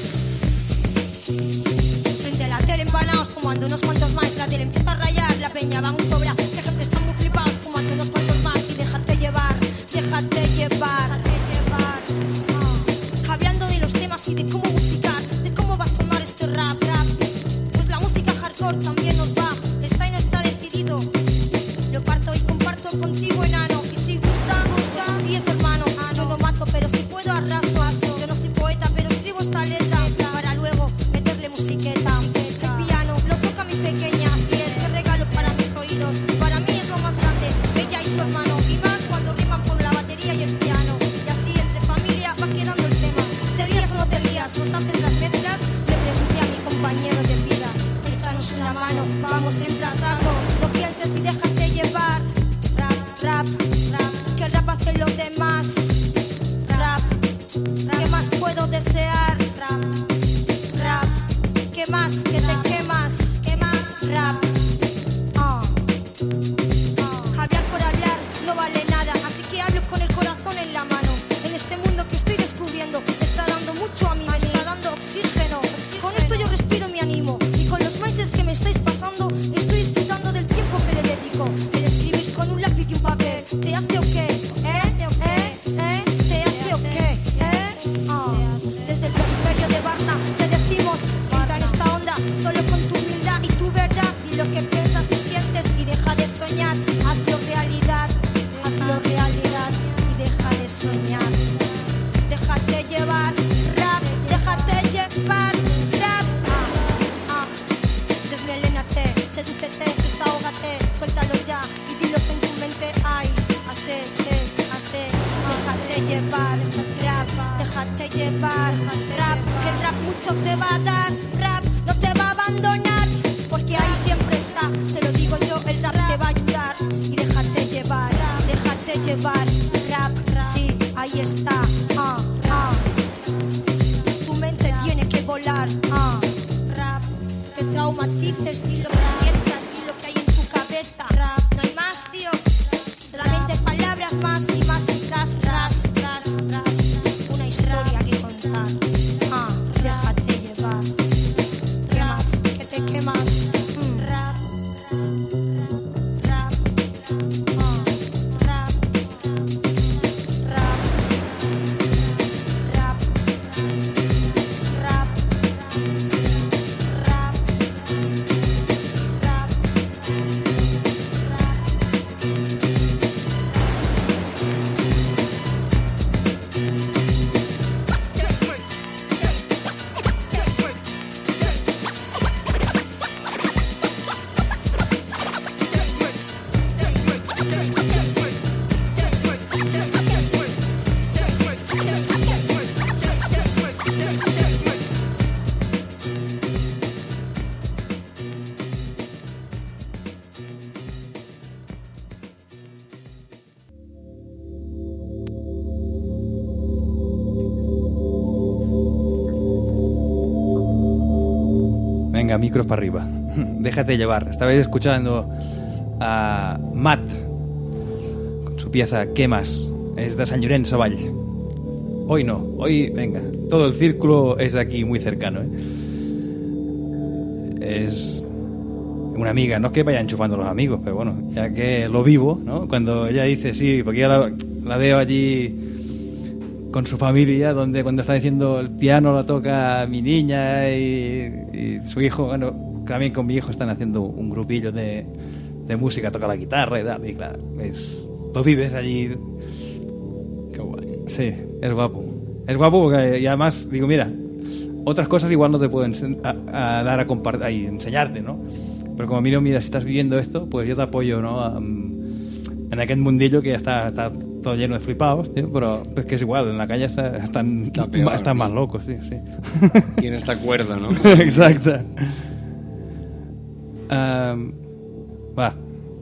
Frente a la tele empanados, fumando unos cuantos más. La tele empieza a rayar, la peña va muy sobra. Que gente está muy flipados, fumando unos cuantos más. Y déjate llevar, déjate llevar, déjate llevar. Ah. Hablando de los temas y de cómo musicar, de cómo va a sonar este rap, rap. Pues la música hardcore también nos va. Está y no está decidido. Lo parto y comparto contigo, enano. Y si gusta, gusta, así es, hermano. Yo no mato, pero si puedo arraso, aso. Yo no soy poeta, pero escribo esta letra para luego meterle musiqueta. El piano lo toca mi pequeña, así es. Qué regalo para mis oídos. Para mí es lo más grande, ella y su hermano. Y más cuando riman por la batería y el piano. Y así entre familia va quedando el tema. ¿Te rías o no te rías? ¿Nos hacen las mezclas? Le pregunté a mi compañero de vida. Échanos una mano, vamos, entra a saco. No pienses y déjate llevar. Rap, rap, rap. Que el rap hace lo demás. Rap, rap. ¿Qué más puedo desear? Rap, rap. ¿Qué más? Que te quemas. ¿Qué más? Rap. Ah. Ah. Hablar por hablar no vale nada. Así que hablo con el corazón en la mano. En este mundo que estoy descubriendo, está dando mucho a mí, me está dando oxígeno. Con esto yo respiro y me animo. Y con los meses que me estáis pasando, estoy disfrutando del tiempo que le dedico. El escribir con un lápiz y un papel, ¿te hace o qué? ¿Eh? ¿Eh? ¿Eh? ¿Te hace o qué? ¿Eh? Ah. Desde el periferio de Varna te decimos, entra en esta onda, solo con tu humildad y tu verdad. Y lo que piensas y sientes y deja de soñar. Hazlo realidad, hazlo realidad y deja de soñar. Déjate llevar, rap, déjate llevar, rap. Ah, ah. mucho te va a dar. Rap no te va a abandonar, porque ahí siempre está. Te lo digo yo, el rap te va a ayudar. Y déjate llevar, déjate llevar. Rap, sí, ahí está. Ah, ah. Tu mente tiene que volar. Ah, rap, te traumatices, ni lo que sientas, ni lo que hay en tu cabeza. Rap, no hay más, tío. Solamente palabras más y más y tras, tras, tras, tras. Una historia que contar. Ah, déjate llevar. ¿Qué más? Que te quemas. Mm. Rap, rap, ah, rap, rap, rap, rap, rap, Venga, micros para arriba. Déjate llevar. Estabais escuchando a Matt con su pieza ¿Qué más? Es de Sant Llorenç Savall. Hoy no, hoy, venga, todo el círculo es aquí muy cercano, ¿eh? Es una amiga, no es que vaya enchufando a los amigos, pero bueno, ya que lo vivo, ¿no? Cuando ella dice sí, porque ya la, la veo allí con su familia, donde cuando está diciendo el piano lo toca mi niña y, y su hijo, bueno, también con mi hijo están haciendo un grupillo de, de música, toca la guitarra y tal, y claro, es, lo vives allí. Qué guay. Sí, es guapo. Es guapo porque y además, digo, mira, otras cosas igual no te puedo ense- a, a dar a compartir, a enseñarte, ¿no? Pero como miro, mira, si estás viviendo esto, pues yo te apoyo, ¿no? A, en aquel mundillo que ya está, está todo lleno de flipados, tío, pero es que es igual, en la calle está, están, Está peor, están más tío. locos, tío, sí. Tiene esta cuerda, ¿no? Exacto. Um, va.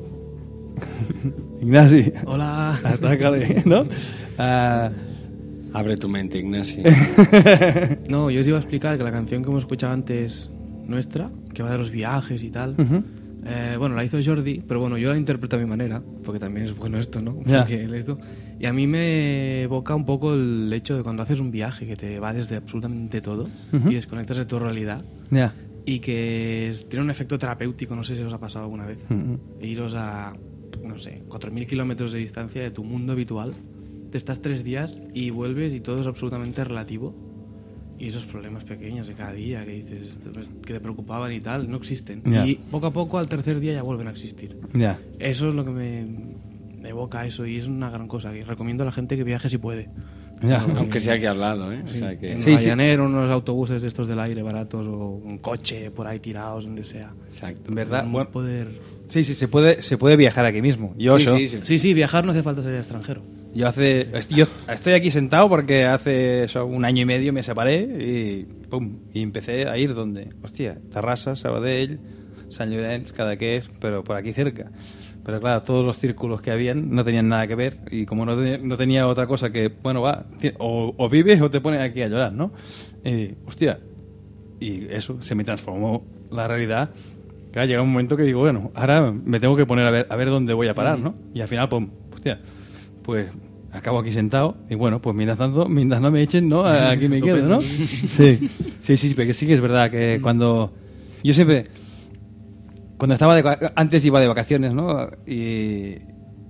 Ignasi. Hola. Atácale, ¿no? Uh, Abre tu mente, Ignacio. No, yo os iba a explicar que la canción que hemos escuchado antes, nuestra, que va de los viajes y tal, uh-huh. eh, bueno, la hizo Jordi, pero bueno, yo la interpreto a mi manera, porque también es bueno esto, ¿no? Ya. Porque esto, y a mí me evoca un poco el hecho de cuando haces un viaje que te va desde absolutamente todo Uh-huh. y desconectas de tu realidad. Ya. Y que es- tiene un efecto terapéutico, no sé si os ha pasado alguna vez. Uh-huh. E iros a, no sé, cuatro mil kilómetros de distancia de tu mundo habitual, te estás tres días y vuelves y todo es absolutamente relativo. Y esos problemas pequeños de cada día que dices, esto no es- que te preocupaban y tal, no existen. Ya. Y poco a poco, al tercer día, ya vuelven a existir. Ya. Eso es lo que me, me evoca eso y es una gran cosa. Y recomiendo a la gente que viaje si puede. Ya. No, Aunque sea aquí al lado, ¿eh? O Sí, sea que... en Sí, sí. Ryanair, unos autobuses de estos del aire baratos o un coche por ahí tirados, donde sea. Exacto. En verdad, No bueno, poder... sí, sí, se puede, se puede viajar aquí mismo. Yo, Sí, eso- sí, sí. Sí, sí, viajar no hace falta ser extranjero. yo hace, est- yo estoy aquí sentado porque hace eso, un año y medio me separé y pum, y empecé a ir donde, hostia, Tarrasa, Sabadell, Sant Llorenç, Cadaqués, pero por aquí cerca. Pero claro, todos los círculos que habían no tenían nada que ver y como no, te- no tenía otra cosa que, bueno, va, ti- o, o vives o te pones aquí a llorar, ¿no? Y, hostia, y eso, se me transformó la realidad. Claro, llega un momento que digo, bueno, ahora me tengo que poner a ver, a ver dónde voy a parar, ¿no? Y al final, pum, hostia, pues acabo aquí sentado y bueno, pues mientras tanto, mientras no me echen, ¿no? Aquí me quedo, ¿no? Sí, sí, sí, porque sí que es verdad que cuando... Yo siempre... Cuando estaba de, va- antes iba de vacaciones, ¿no? Y,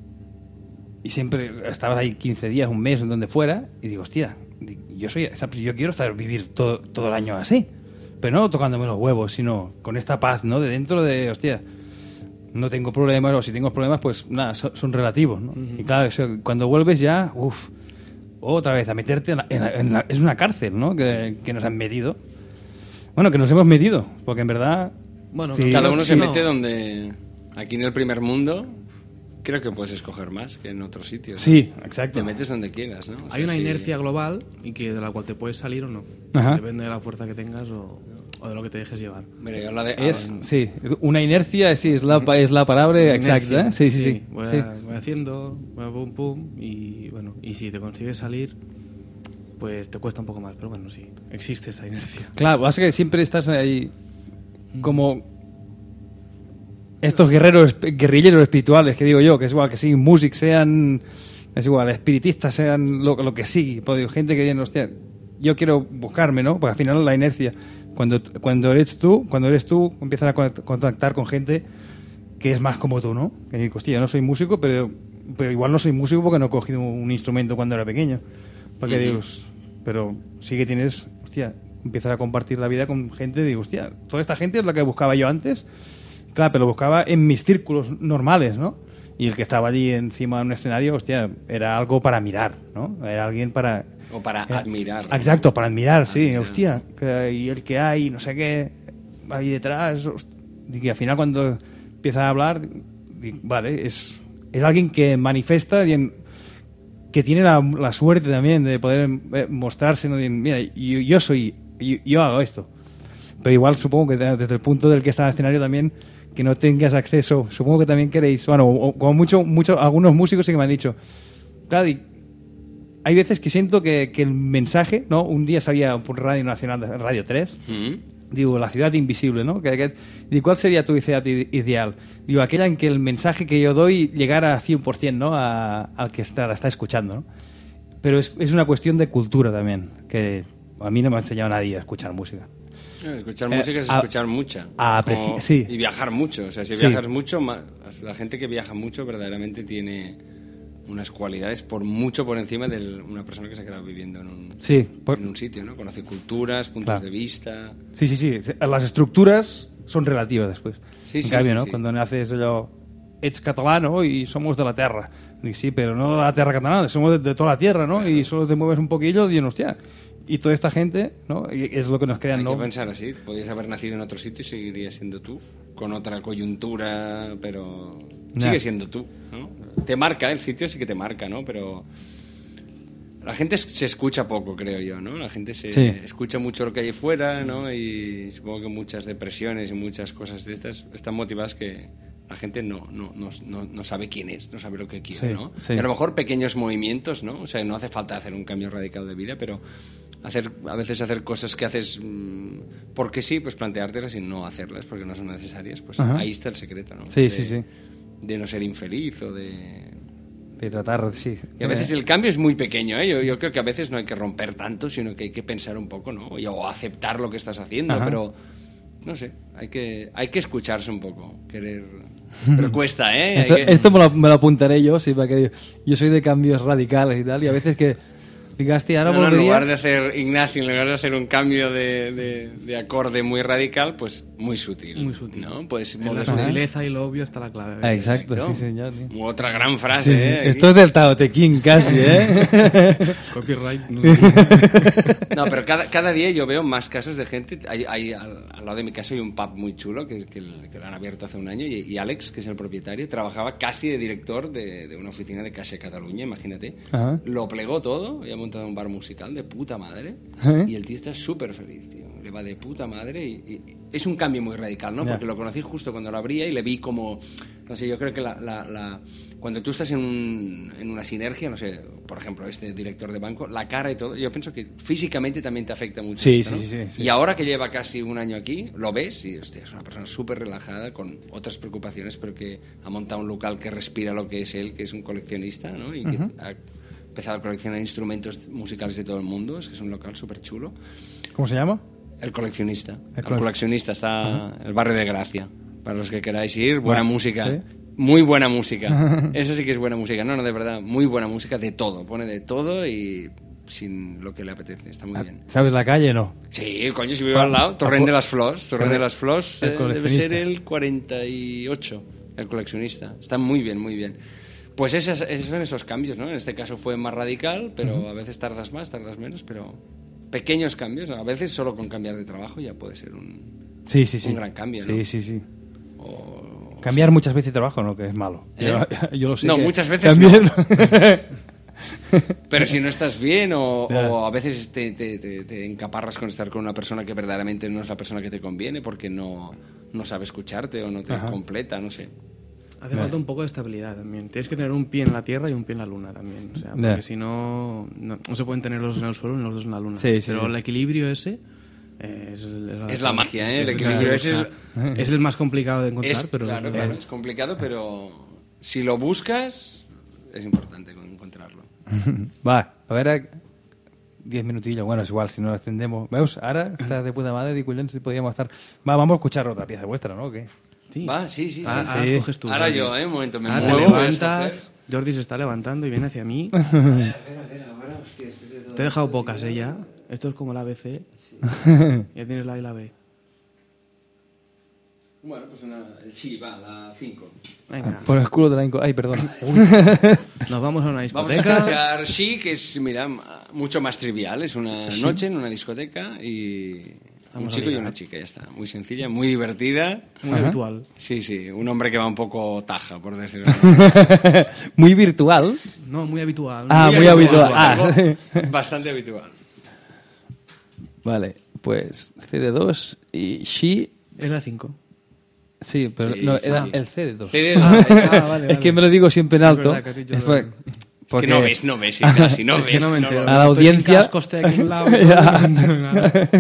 y siempre estabas ahí quince días, un mes, en donde fuera, y digo, hostia, di- yo soy, yo quiero estar vivir todo, todo el año así, pero no tocándome los huevos, sino con esta paz, ¿no? De dentro de, hostia, no tengo problemas, o si tengo problemas, pues nada, son, son relativos, ¿no? Y claro, eso, cuando vuelves ya, uff, otra vez a meterte en la, en la- en la- es una cárcel, ¿no? Que, que nos han metido. Bueno, que nos hemos metido, porque en verdad... Bueno, sí, Cada uno sí, se no. mete donde... Aquí en el primer mundo, creo que puedes escoger más que en otros sitios. Sí, ¿no? exacto. Te metes donde quieras, ¿no? O sea, Hay una sí. inercia global y que de la cual te puedes salir o no. Ajá. Depende de la fuerza que tengas o, o de lo que te dejes llevar. Mira, yo la de... Es, sí, una inercia, sí, es la, es la palabra exacta, ¿eh? Sí, sí, sí. Voy, sí. A, voy haciendo, voy pum, pum, y bueno, y si te consigues salir, pues te cuesta un poco más, pero bueno, sí, existe esa inercia. Claro, pasa que siempre estás ahí como estos guerreros, guerrilleros espirituales, que digo yo, que es igual que sí, músicos sean, es igual, espiritistas sean lo, lo que sí, pues, gente que dice, hostia, yo quiero buscarme, ¿no? Porque al final la inercia, cuando, cuando eres tú, cuando eres tú, empiezas a contactar con gente que es más como tú, ¿no? Que digo, hostia, yo no soy músico, pero, pero igual no soy músico porque no he cogido un instrumento cuando era pequeño. Porque uh-huh. digo, pero sí que tienes, hostia, empiezas a compartir la vida con gente, digo, hostia, toda esta gente es la que buscaba yo antes. Claro, pero lo buscaba en mis círculos normales, ¿no? Y el que estaba allí encima de un escenario, hostia, era algo para mirar, ¿no? Era alguien para... O para era, admirar. ¿no? Exacto, para admirar, sí. Admirar. Hostia, que, y el que hay, no sé qué, ahí detrás. Hostia, y que al final cuando empieza a hablar, digo, vale, es, es alguien que manifiesta, que tiene la, la suerte también de poder mostrarse, ¿no? Y, mira, yo, yo soy, yo, yo hago esto. Pero igual supongo que desde el punto del que está en el escenario también, que no tengas acceso, supongo que también queréis, bueno, o, como mucho, mucho, algunos músicos sí que me han dicho, claro, y hay veces que siento que, que el mensaje, ¿no? Un día salía por Radio Nacional, Radio tres, mm-hmm. digo, la ciudad invisible, ¿no? Que, que, ¿y cuál sería tu ciudad ideal? Digo, aquella en que el mensaje que yo doy llegara a cien por ciento, ¿no? A, al que está, la está escuchando, ¿no? Pero es, es una cuestión de cultura también, que a mí no me ha enseñado nadie a escuchar música. Escuchar música eh, es escuchar a, mucha. A preci- o, sí. Y viajar mucho. O sea, si sí. viajas mucho, la gente que viaja mucho verdaderamente tiene unas cualidades por mucho por encima de una persona que se ha quedado viviendo en un, sí, por... en un sitio, ¿no? Conoce culturas, puntos claro. de vista... Sí, sí, sí. Las estructuras son relativas después. Sí, en sí, cambio, sí, ¿no? Sí. Cuando naces yo... Ets catalano y somos de la tierra. Y sí, pero no de la tierra catalana, somos de, de toda la tierra, ¿no? Claro. Y solo te mueves un poquillo y, hostia... Y toda esta gente, ¿no? Y es lo que nos crean, Hay ¿no? que pensar así. Podrías haber nacido en otro sitio y seguirías siendo tú, con otra coyuntura, pero nah. sigue siendo tú, ¿no? Te marca, el sitio sí que te marca, ¿no? Pero la gente se escucha poco, creo yo, ¿no? La gente se sí. escucha mucho lo que hay fuera, ¿no? Y supongo que muchas depresiones y muchas cosas de estas están motivadas que la gente no, no, no, no, no sabe quién es, no sabe lo que quiere, sí, ¿no? Sí. Y a lo mejor pequeños movimientos, ¿no? O sea, no hace falta hacer un cambio radical de vida, pero hacer a veces hacer cosas que haces mmm, porque sí, pues planteártelas y no hacerlas porque no son necesarias, pues Ajá. ahí está el secreto, ¿no? Sí, de, sí, sí. De no ser infeliz o de... De tratar, sí. Y a veces el cambio es muy pequeño, ¿eh? Yo, yo creo que a veces no hay que romper tanto, sino que hay que pensar un poco, ¿no? Y, o aceptar lo que estás haciendo, Ajá. pero... No sé, hay que, hay que escucharse un poco, querer... Pero cuesta, ¿eh? Esto, que... esto me, lo, me lo apuntaré yo, sí, para que yo soy de cambios radicales y tal, y a veces que digas, tío, ahora no, no, volvería... en lugar de hacer, Ignacio, en lugar de hacer un cambio de, de, de acorde muy radical, pues muy sutil. Muy sutil. ¿no? Pues en la sutileza y lo obvio está la clave. Ah, exacto, exacto, sí, señor. Tío. Otra gran frase, sí, sí. ¿eh? Esto es del Tao Te Ching casi, ¿eh? Copyright, no sé. No, pero cada, cada día yo veo más casos de gente. Hay, hay, al, al lado de mi casa hay un pub muy chulo que, que, que lo han abierto hace un año y, y Alex, que es el propietario, trabajaba casi de director de, de una oficina de Caixa Cataluña, imagínate. Ajá. Lo plegó todo y ha montado un bar musical de puta madre. ¿Eh? Y el tío está súper feliz, tío. Le va de puta madre y, y es un cambio muy radical, ¿no? Yeah. Porque lo conocí justo cuando lo abría y le vi como... No sé, yo creo que la, la, la, cuando tú estás en, un, en una sinergia, no sé, por ejemplo, este director de banco, la cara y todo, yo pienso que físicamente también te afecta mucho. Sí, esto, sí, ¿no? sí, sí. Y ahora que lleva casi un año aquí, lo ves y, hostia, es una persona súper relajada, con otras preocupaciones, pero que ha montado un local que respira lo que es él, que es un coleccionista, ¿no? Y uh-huh. que ha empezado a coleccionar instrumentos musicales de todo el mundo. Es que es un local súper chulo. ¿Cómo se llama? El Coleccionista. El, el Coleccionista está en uh-huh. el barrio de Gracia. Para los que queráis ir, buena bueno, música. ¿sí? Muy buena música. Eso sí que es buena música. No, no, de verdad, muy buena música de todo. Pone de todo y sin lo que le apetece. Está muy bien. ¿Sabes la calle, no? Sí, coño, si vivo al lado. Torrent de las Flors. Torrent de las Flors eh, debe ser el cuarenta y ocho. El Coleccionista. Está muy bien, muy bien. Pues esos, esos son esos cambios, ¿no? En este caso fue más radical, pero uh-huh. a veces tardas más, tardas menos, pero pequeños cambios. A veces solo con cambiar de trabajo ya puede ser un, sí, sí, sí. un gran cambio, ¿no? Sí, sí, sí. O Cambiar muchas veces de trabajo, no, que es malo. ¿Eh? Yo, yo lo sé. No, que muchas veces también... no. Pero si no estás bien o, o a veces te, te, te, te encaparras con estar con una persona que verdaderamente no es la persona que te conviene porque no, no sabe escucharte o no te Ajá. completa, no sé. Hace falta un poco de estabilidad también. Tienes que tener un pie en la tierra y un pie en la luna también. O sea, porque Ya. si no, no, no se pueden tener los dos en el suelo ni los dos en la luna. Sí, sí, Pero sí. el equilibrio ese eh, es, el- Es la magia, ¿eh? El es- equilibrio ese o es- sea, es el más complicado de encontrar, Es, pero claro, es, claro, es complicado, pero si lo buscas es importante encontrarlo. Va, a veure, diez minutillos, bueno, es igual, si no lo extendemos. ¿Veus? Ahora estás de puta madre, digo, si podíamos estar... Va, vamos a escuchar otra pieza vuestra, ¿no? ¿O qué? Sí. Va, sí, sí, sí. Ah, sí. ahora escoges tú, Ahora Jordi. yo, ¿eh? Un momento, me Ahora muevo, te voy a levantas, escoger. Jordi se está levantando y viene hacia mí. A ver, a ver, a ver, ahora, hostia, después de todo Te he dejado esto, pocas, ¿eh? Ya. Esto es como la A B C. Ya tienes la A y la B. Bueno, pues una... Sí, va, la cinco. Venga. Por el culo de la inco... Ay, perdón. Nos vamos a una Vamos a discoteca. escuchar She, que es, mira, mucho más trivial. Es una Sí. noche en una discoteca y un Vamos a chico y ligar. una chica, ya está. Muy sencilla, muy divertida. Muy Ajá. habitual. Sí, sí, un hombre que va un poco taja, por decirlo así. Muy virtual. No, muy habitual. Ah, muy habitual. Ah. algo bastante habitual. Vale, pues C D dos y She... Es la cinco. Sí, pero Sí, no, sí, era sí. el C D dos. C D dos. Ah, Ah, vale, es vale. que me lo digo siempre en Es alto. verdad que has dicho Es lo- por- Es porque- que no ves, no ves, casi no Es ves. que no me no, entero. no, A la Estoy sin audiencia... casco, estoy aquí a un lado. Ya. Nada.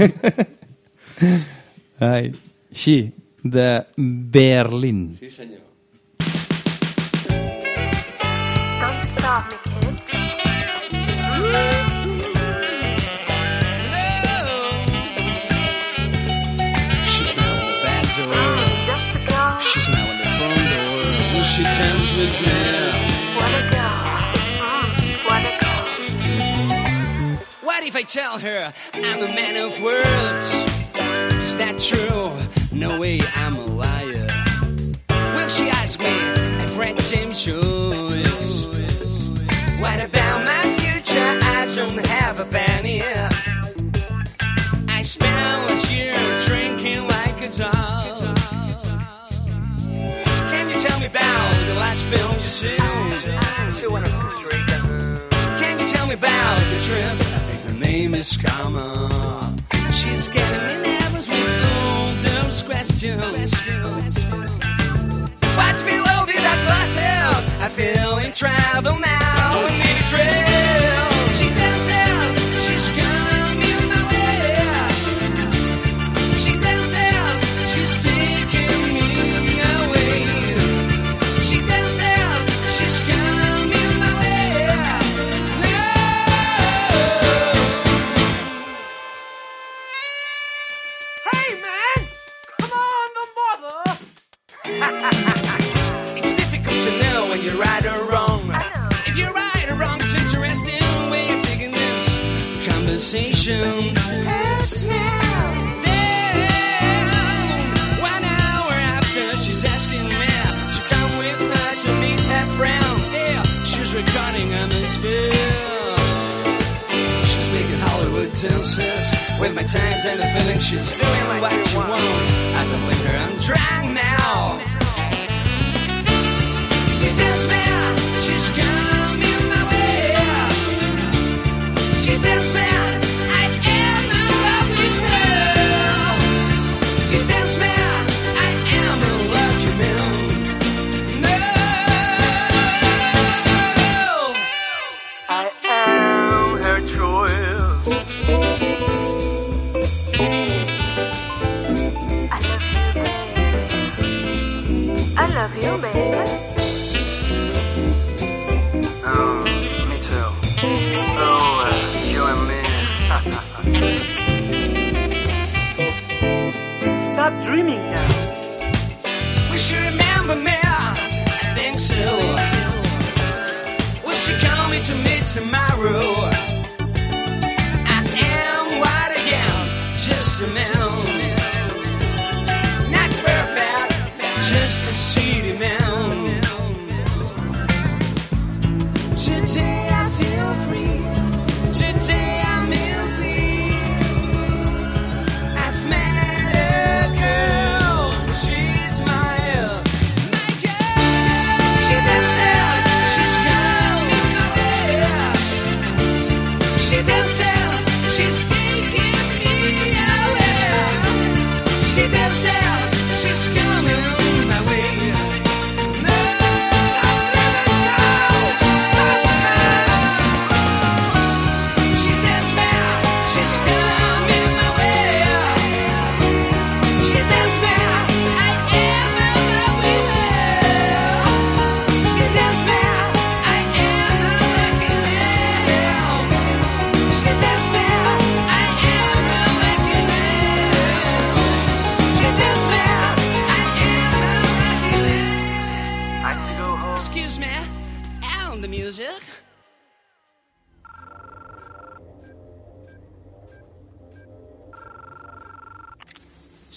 Ai, She, de Berlín. Sí, senyor. Don't stop me, kids. She's now in the back door. She's now in the front door. Will she tells me down? What a girl. Mm, what a girl. What if I tell her I'm a man of words? Is that true? No way, I'm a liar. Will she ask me? I've read James Joyce. What about my future? I don't have a penny. I spent last year drinking like a dog. Can you tell me about the last film you saw? Can you tell me about the trip? I think her name is Karma. She's getting me nervous with all those questions. What's below the dark glasses? I feel in travel now. We need a trail. She dances, she's coming my way. She dances, she's taking me away. She dances, she's coming my way. Hey, man! Come on, don't bother! It's difficult to know when you're right or wrong. If you're right or wrong, it's interesting way of taking this conversation. Let's now. Then, one hour after, she's asking me to come with her to meet her friend. Yeah, she's recording on this bill. She's making Hollywood dances with my times and the feeling she's doing what she wants. I don't blame her, I'm trying now. She's dancing man, she's coming my way. She's dancing man, I am in love with her. She's dancing man, I am a lucky man. No, I am her choice. I love you, baby. Oh, me too. Oh, uh, you and me. Stop dreaming now. will she remember me? I think so. Will she call me to meet tomorrow? I am what I am, just a man. Not perfect, just a city man. Today I feel free. Today I'm healthy. I've met a girl. She's my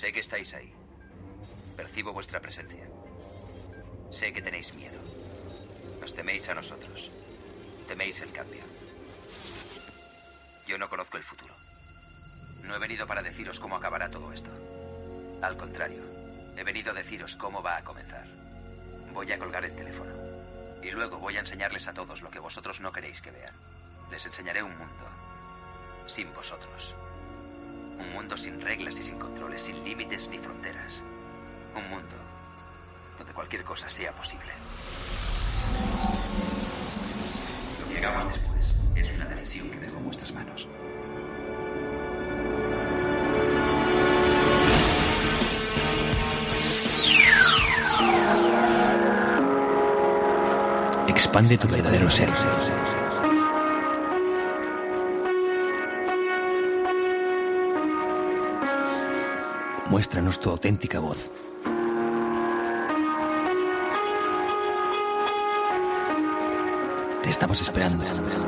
Sé que estáis ahí. Percibo vuestra presencia. Sé que tenéis miedo. Nos teméis a nosotros. Teméis el cambio. Yo no conozco el futuro. No he venido para deciros cómo acabará todo esto. Al contrario, he venido a deciros cómo va a comenzar. Voy a colgar el teléfono. Y luego voy a enseñarles a todos lo que vosotros no queréis que vean. Les enseñaré un mundo sin vosotros. Un mundo sin reglas y sin controles, sin límites ni fronteras. Un mundo donde cualquier cosa sea posible. Lo que hagamos después es una decisión que dejo en vuestras manos. Expande tu verdadero ser. Muéstranos tu auténtica voz. Te estamos esperando.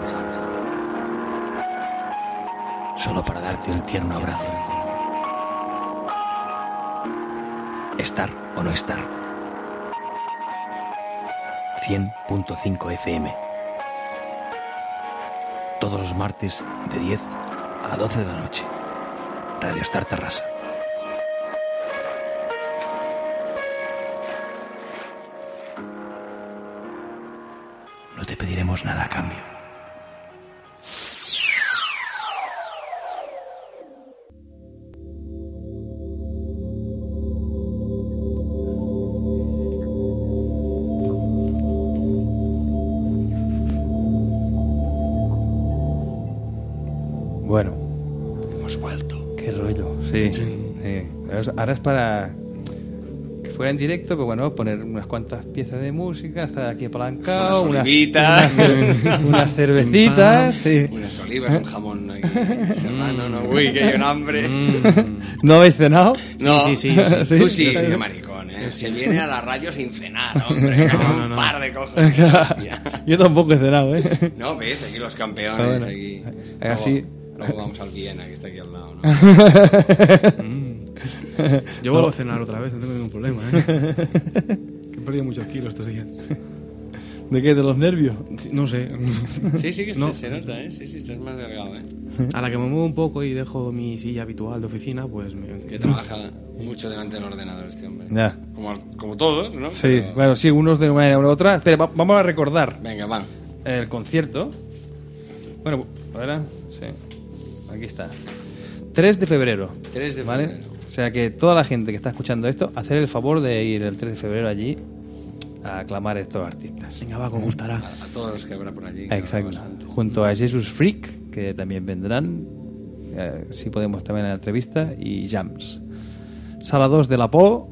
Solo para darte un tierno abrazo. Estar o no estar. cien punto cinco F M. Todos los martes de diez a doce de la noche. Radio Star Tarrasa. No te pediremos nada a cambio. Bueno. Hemos vuelto. Qué rollo, sí. sí. sí. Ahora es para que fuera en directo, pero bueno, poner unas cuantas piezas de música, estar aquí apalancado, unas unas, olivitas, unas, unas cervecitas, sí. Unas olivas, un jamón aquí, serrano, no, uy, que hay un hambre. ¿No habéis cenado? No, sí, sí, sí, sí. Tú sí, sí, qué maricón, ¿eh? Se viene a la radio sin cenar, hombre, con no, no, un no. par de cojones. Yo tampoco he cenado, ¿eh? No, ves, aquí los campeones, bueno, aquí. Así. Luego, luego vamos al Viena, que está aquí al lado, ¿no? Yo vuelvo a cenar otra vez, no tengo ningún problema, ¿eh? Que he perdido muchos kilos estos días. ¿De qué? ¿De los nervios? Sí, no sé. Sí, sí, que no. se nota, ¿eh? Sí, sí, estás más delgado, ¿eh? A la que me muevo un poco y dejo mi silla habitual de oficina, pues... Me... Que trabaja mucho delante del ordenador este hombre. Ya. Como, como todos, ¿no? Sí, Pero... bueno, sí, unos de una manera u otra. Espera, va- vamos a recordar. Venga, va. El concierto. Bueno, a ver, sí. Aquí está. tres de febrero. tres de ¿vale? febrero. O sea que toda la gente que está escuchando esto, hacer el favor de ir el tres de febrero allí a aclamar a estos artistas. Venga, va, como gustará. A, a todos los que habrá por allí. Exacto. Junto a Jesus Freak, que también vendrán, eh, si podemos también en la entrevista, y Jams. Sala dos de la Po,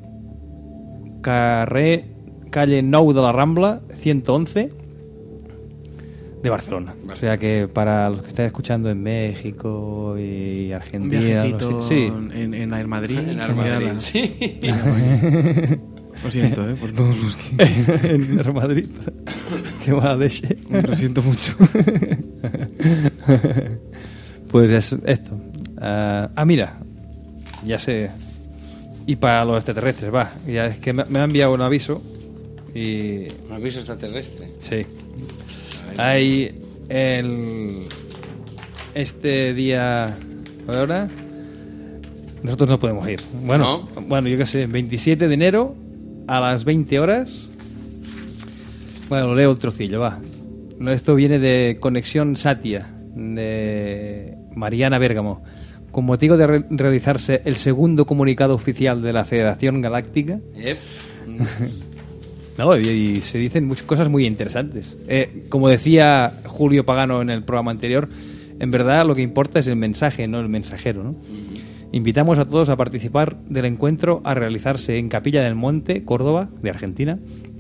carrer, calle nou de la Rambla, ciento once, de Barcelona. O sea que para los que estén escuchando en México y Argentina... Un viajecito no sé, sí. en, en Air Madrid. En Air Madrid, la... sí. Lo siento, ¿eh? Por todos los que... en Air Madrid. Qué mala leche. Lo siento mucho. Pues es esto. Uh, ah, mira. Ya sé. Y para los extraterrestres, va. Ya es que me, me ha enviado un aviso. Y... ¿Un aviso extraterrestre? Sí. Hay el... Este día... Ahora... Nosotros no podemos ir. Bueno, ¿No? bueno, yo qué sé, veintisiete de enero a las veinte horas. Bueno, lo leo el trocillo, va. Esto viene de Conexión Satia, de Mariana Bérgamo. Con motivo de re- realizarse el segundo comunicado oficial de la Federación Galáctica. Yep. No, y, y se dicen muchas cosas muy interesantes. Eh, como decía Julio Pagano en el programa anterior, en verdad lo que importa es el mensaje, no el mensajero, ¿no? Invitamos a todos a participar del encuentro a realizarse en Capilla del Monte, Córdoba, de Argentina.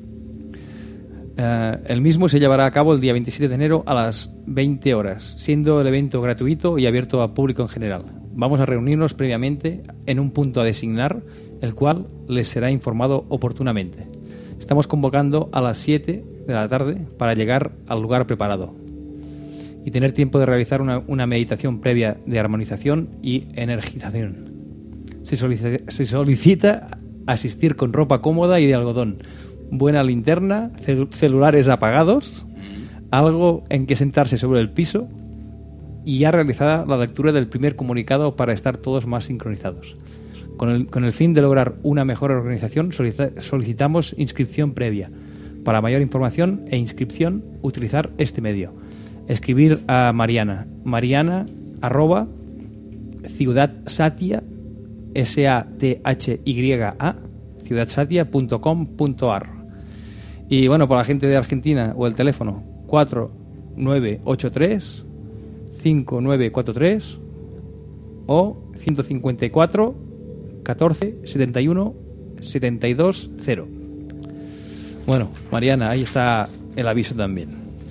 Uh, el mismo se llevará a cabo el día veintisiete de enero a las veinte horas, siendo el evento gratuito y abierto al público en general. Vamos a reunirnos previamente en un punto a designar, el cual les será informado oportunamente. Estamos convocando a las siete de la tarde para llegar al lugar preparado y tener tiempo de realizar una, una meditación previa de armonización y energización. Se solicita, se solicita asistir con ropa cómoda y de algodón, buena linterna, cel- celulares apagados, algo en que sentarse sobre el piso y ya realizada la lectura del primer comunicado para estar todos más sincronizados. Con el, con el fin de lograr una mejor organización, solicita, solicitamos inscripción previa. Para mayor información e inscripción, utilizar este medio. Escribir a Mariana. Mariana arroba Ciudad Satia, S A T H Y A, ciudadsatia punto com punto a r. Y bueno, por la gente de Argentina, o el teléfono cuatro nueve ocho tres cinco nueve cuatro tres o ciento cincuenta y cuatro catorce setenta y uno setenta y dos cero. Bueno, Mariana, ahí está el aviso también.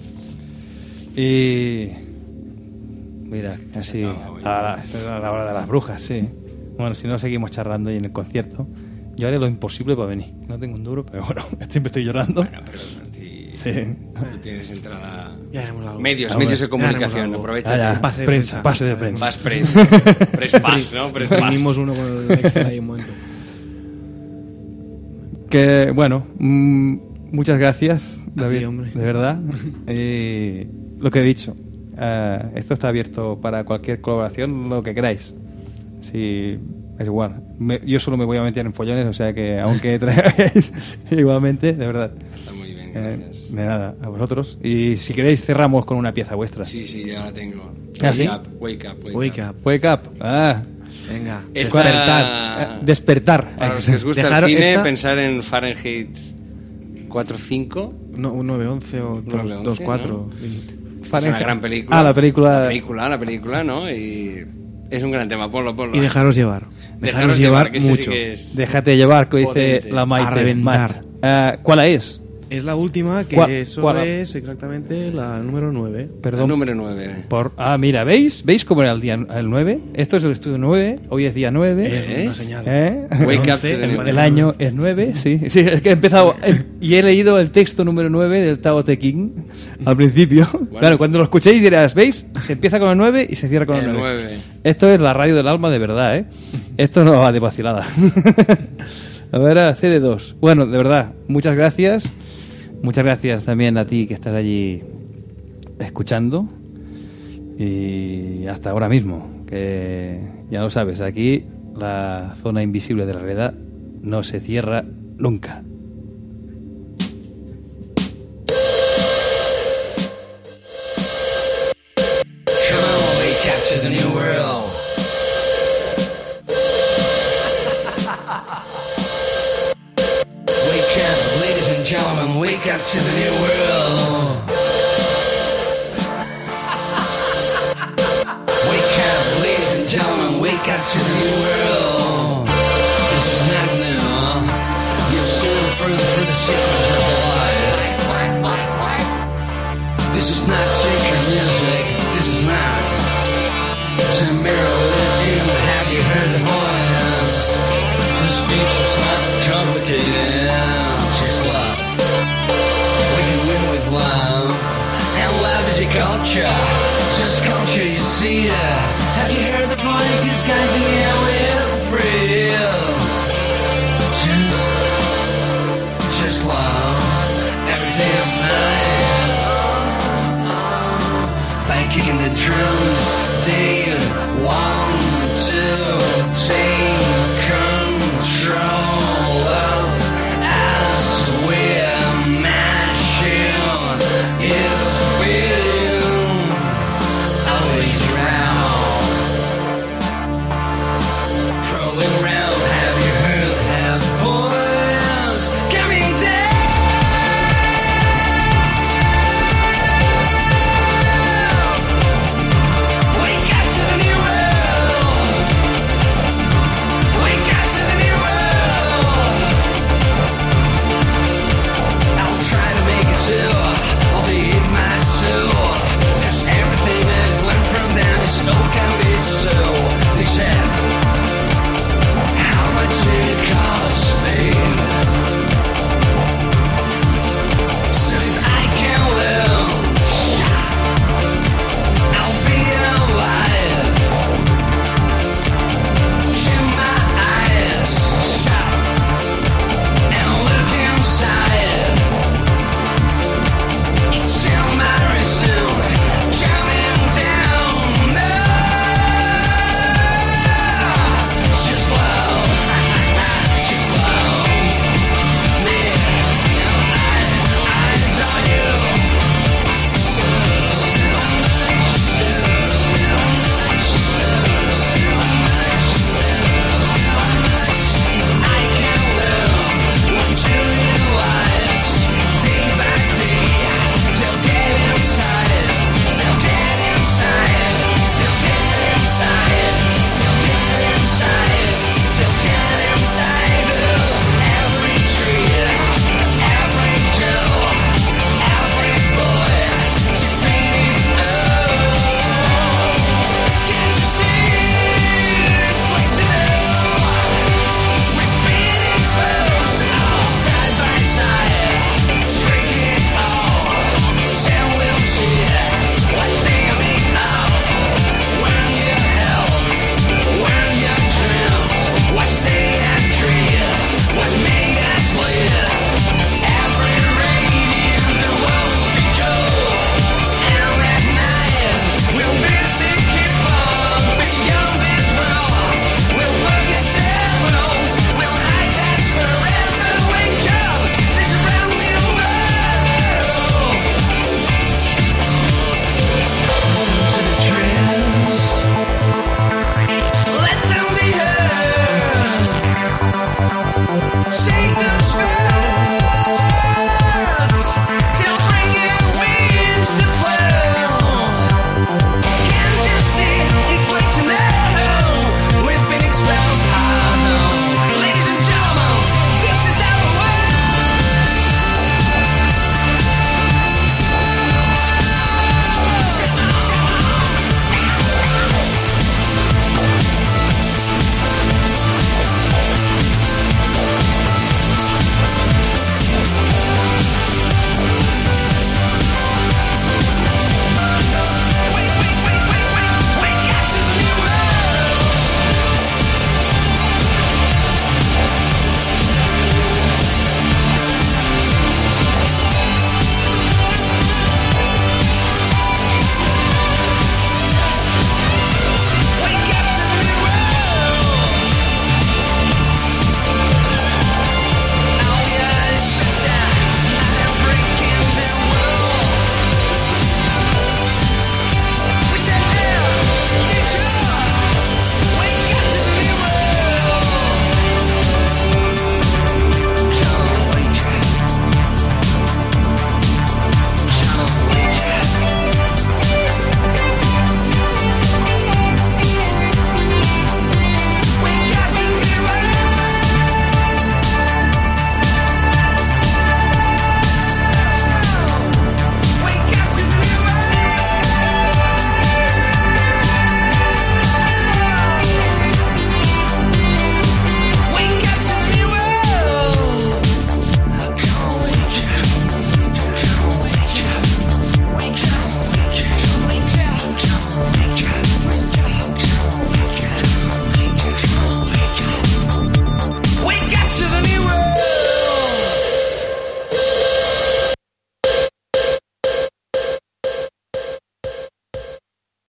Y mira, así a la, a la hora de las brujas, sí. Bueno, si no seguimos charlando y en el concierto, yo haré lo imposible para venir. No tengo un duro, pero bueno, siempre estoy llorando. Bueno, pero si sí. tú tienes entrada... Ya haremos algo. Medios, Ah, medios de bueno, comunicación, aprovecha. Ah, ya. Pase de prensa, prensa. pase de prensa. Vas press. Press pass, ¿no? Press pass. Imprimimos uno con el extra ahí un momento. Que bueno, mmm, muchas gracias, David, ti, hombre. de verdad. Y lo que he dicho, uh, esto está abierto para cualquier colaboración, lo que queráis. Si es igual. Me, yo solo me voy a meter en follones, o sea que aunque traigáis igualmente, de verdad. Está muy bien, Eh, gracias. de nada, a vosotros. Y si queréis cerramos con una pieza vuestra. Sí, sí, ya la tengo. ¿Ah, Wake sí? up, wake up, wake, Wake up. up. Wake up. Ah, Venga. Esta- despertar. Eh, despertar. Para los que os gusta Dejar el cine, esta- pensar en Fahrenheit cuatro cinco. No, un nueve once o nueve once, dos cuatro. Es una gran película. Ah, la película. La película, la película, ¿no? Y es un gran tema, ponlo, ponlo. Y dejaros llevar. Dejaros Dejaros llevar, llevar que este sí mucho. que es... Déjate llevar, que dice Potente. la Maite. A reventar. Matt. Ah, ¿cuál es? Es la última, que ¿Cuál- eso cuál? es exactamente la número nueve. Perdón. El número nueve. Por, ah, mira, ¿veis? ¿Veis cómo era el día el nueve? Esto es el estudio nueve, hoy es día nueve. Es una señal. ¿Eh? Wake up once, to the El, new el año es nueve, sí. Sí, es que he empezado el- y he leído el texto número nueve del Tao Te Ching al principio. Claro, cuando lo escuchéis dirás, ¿veis? Se empieza con el nueve y se cierra con el, El nueve. nueve. Esto es la radio del alma de verdad, ¿eh? Esto no va de vacilada. A ver, a C D dos. Bueno, de verdad, muchas gracias. Muchas gracias también a ti que estás allí escuchando. Y hasta ahora mismo, que ya lo sabes, aquí la zona invisible de la realidad no se cierra nunca. Come on, wake up to the new world. Wake up, ladies and gentlemen, wake up to the new world. Wake up, ladies and gentlemen, wake up to the new world. This is not new. You'll soon further through the sequence of your life. This is not secret music. This is not to mirror with you. Have you heard the voice? The speech is not complicated. Just love. We can win with love. And love is your culture. Just culture, you see it. Have you heard the voice? These guys in the air live free.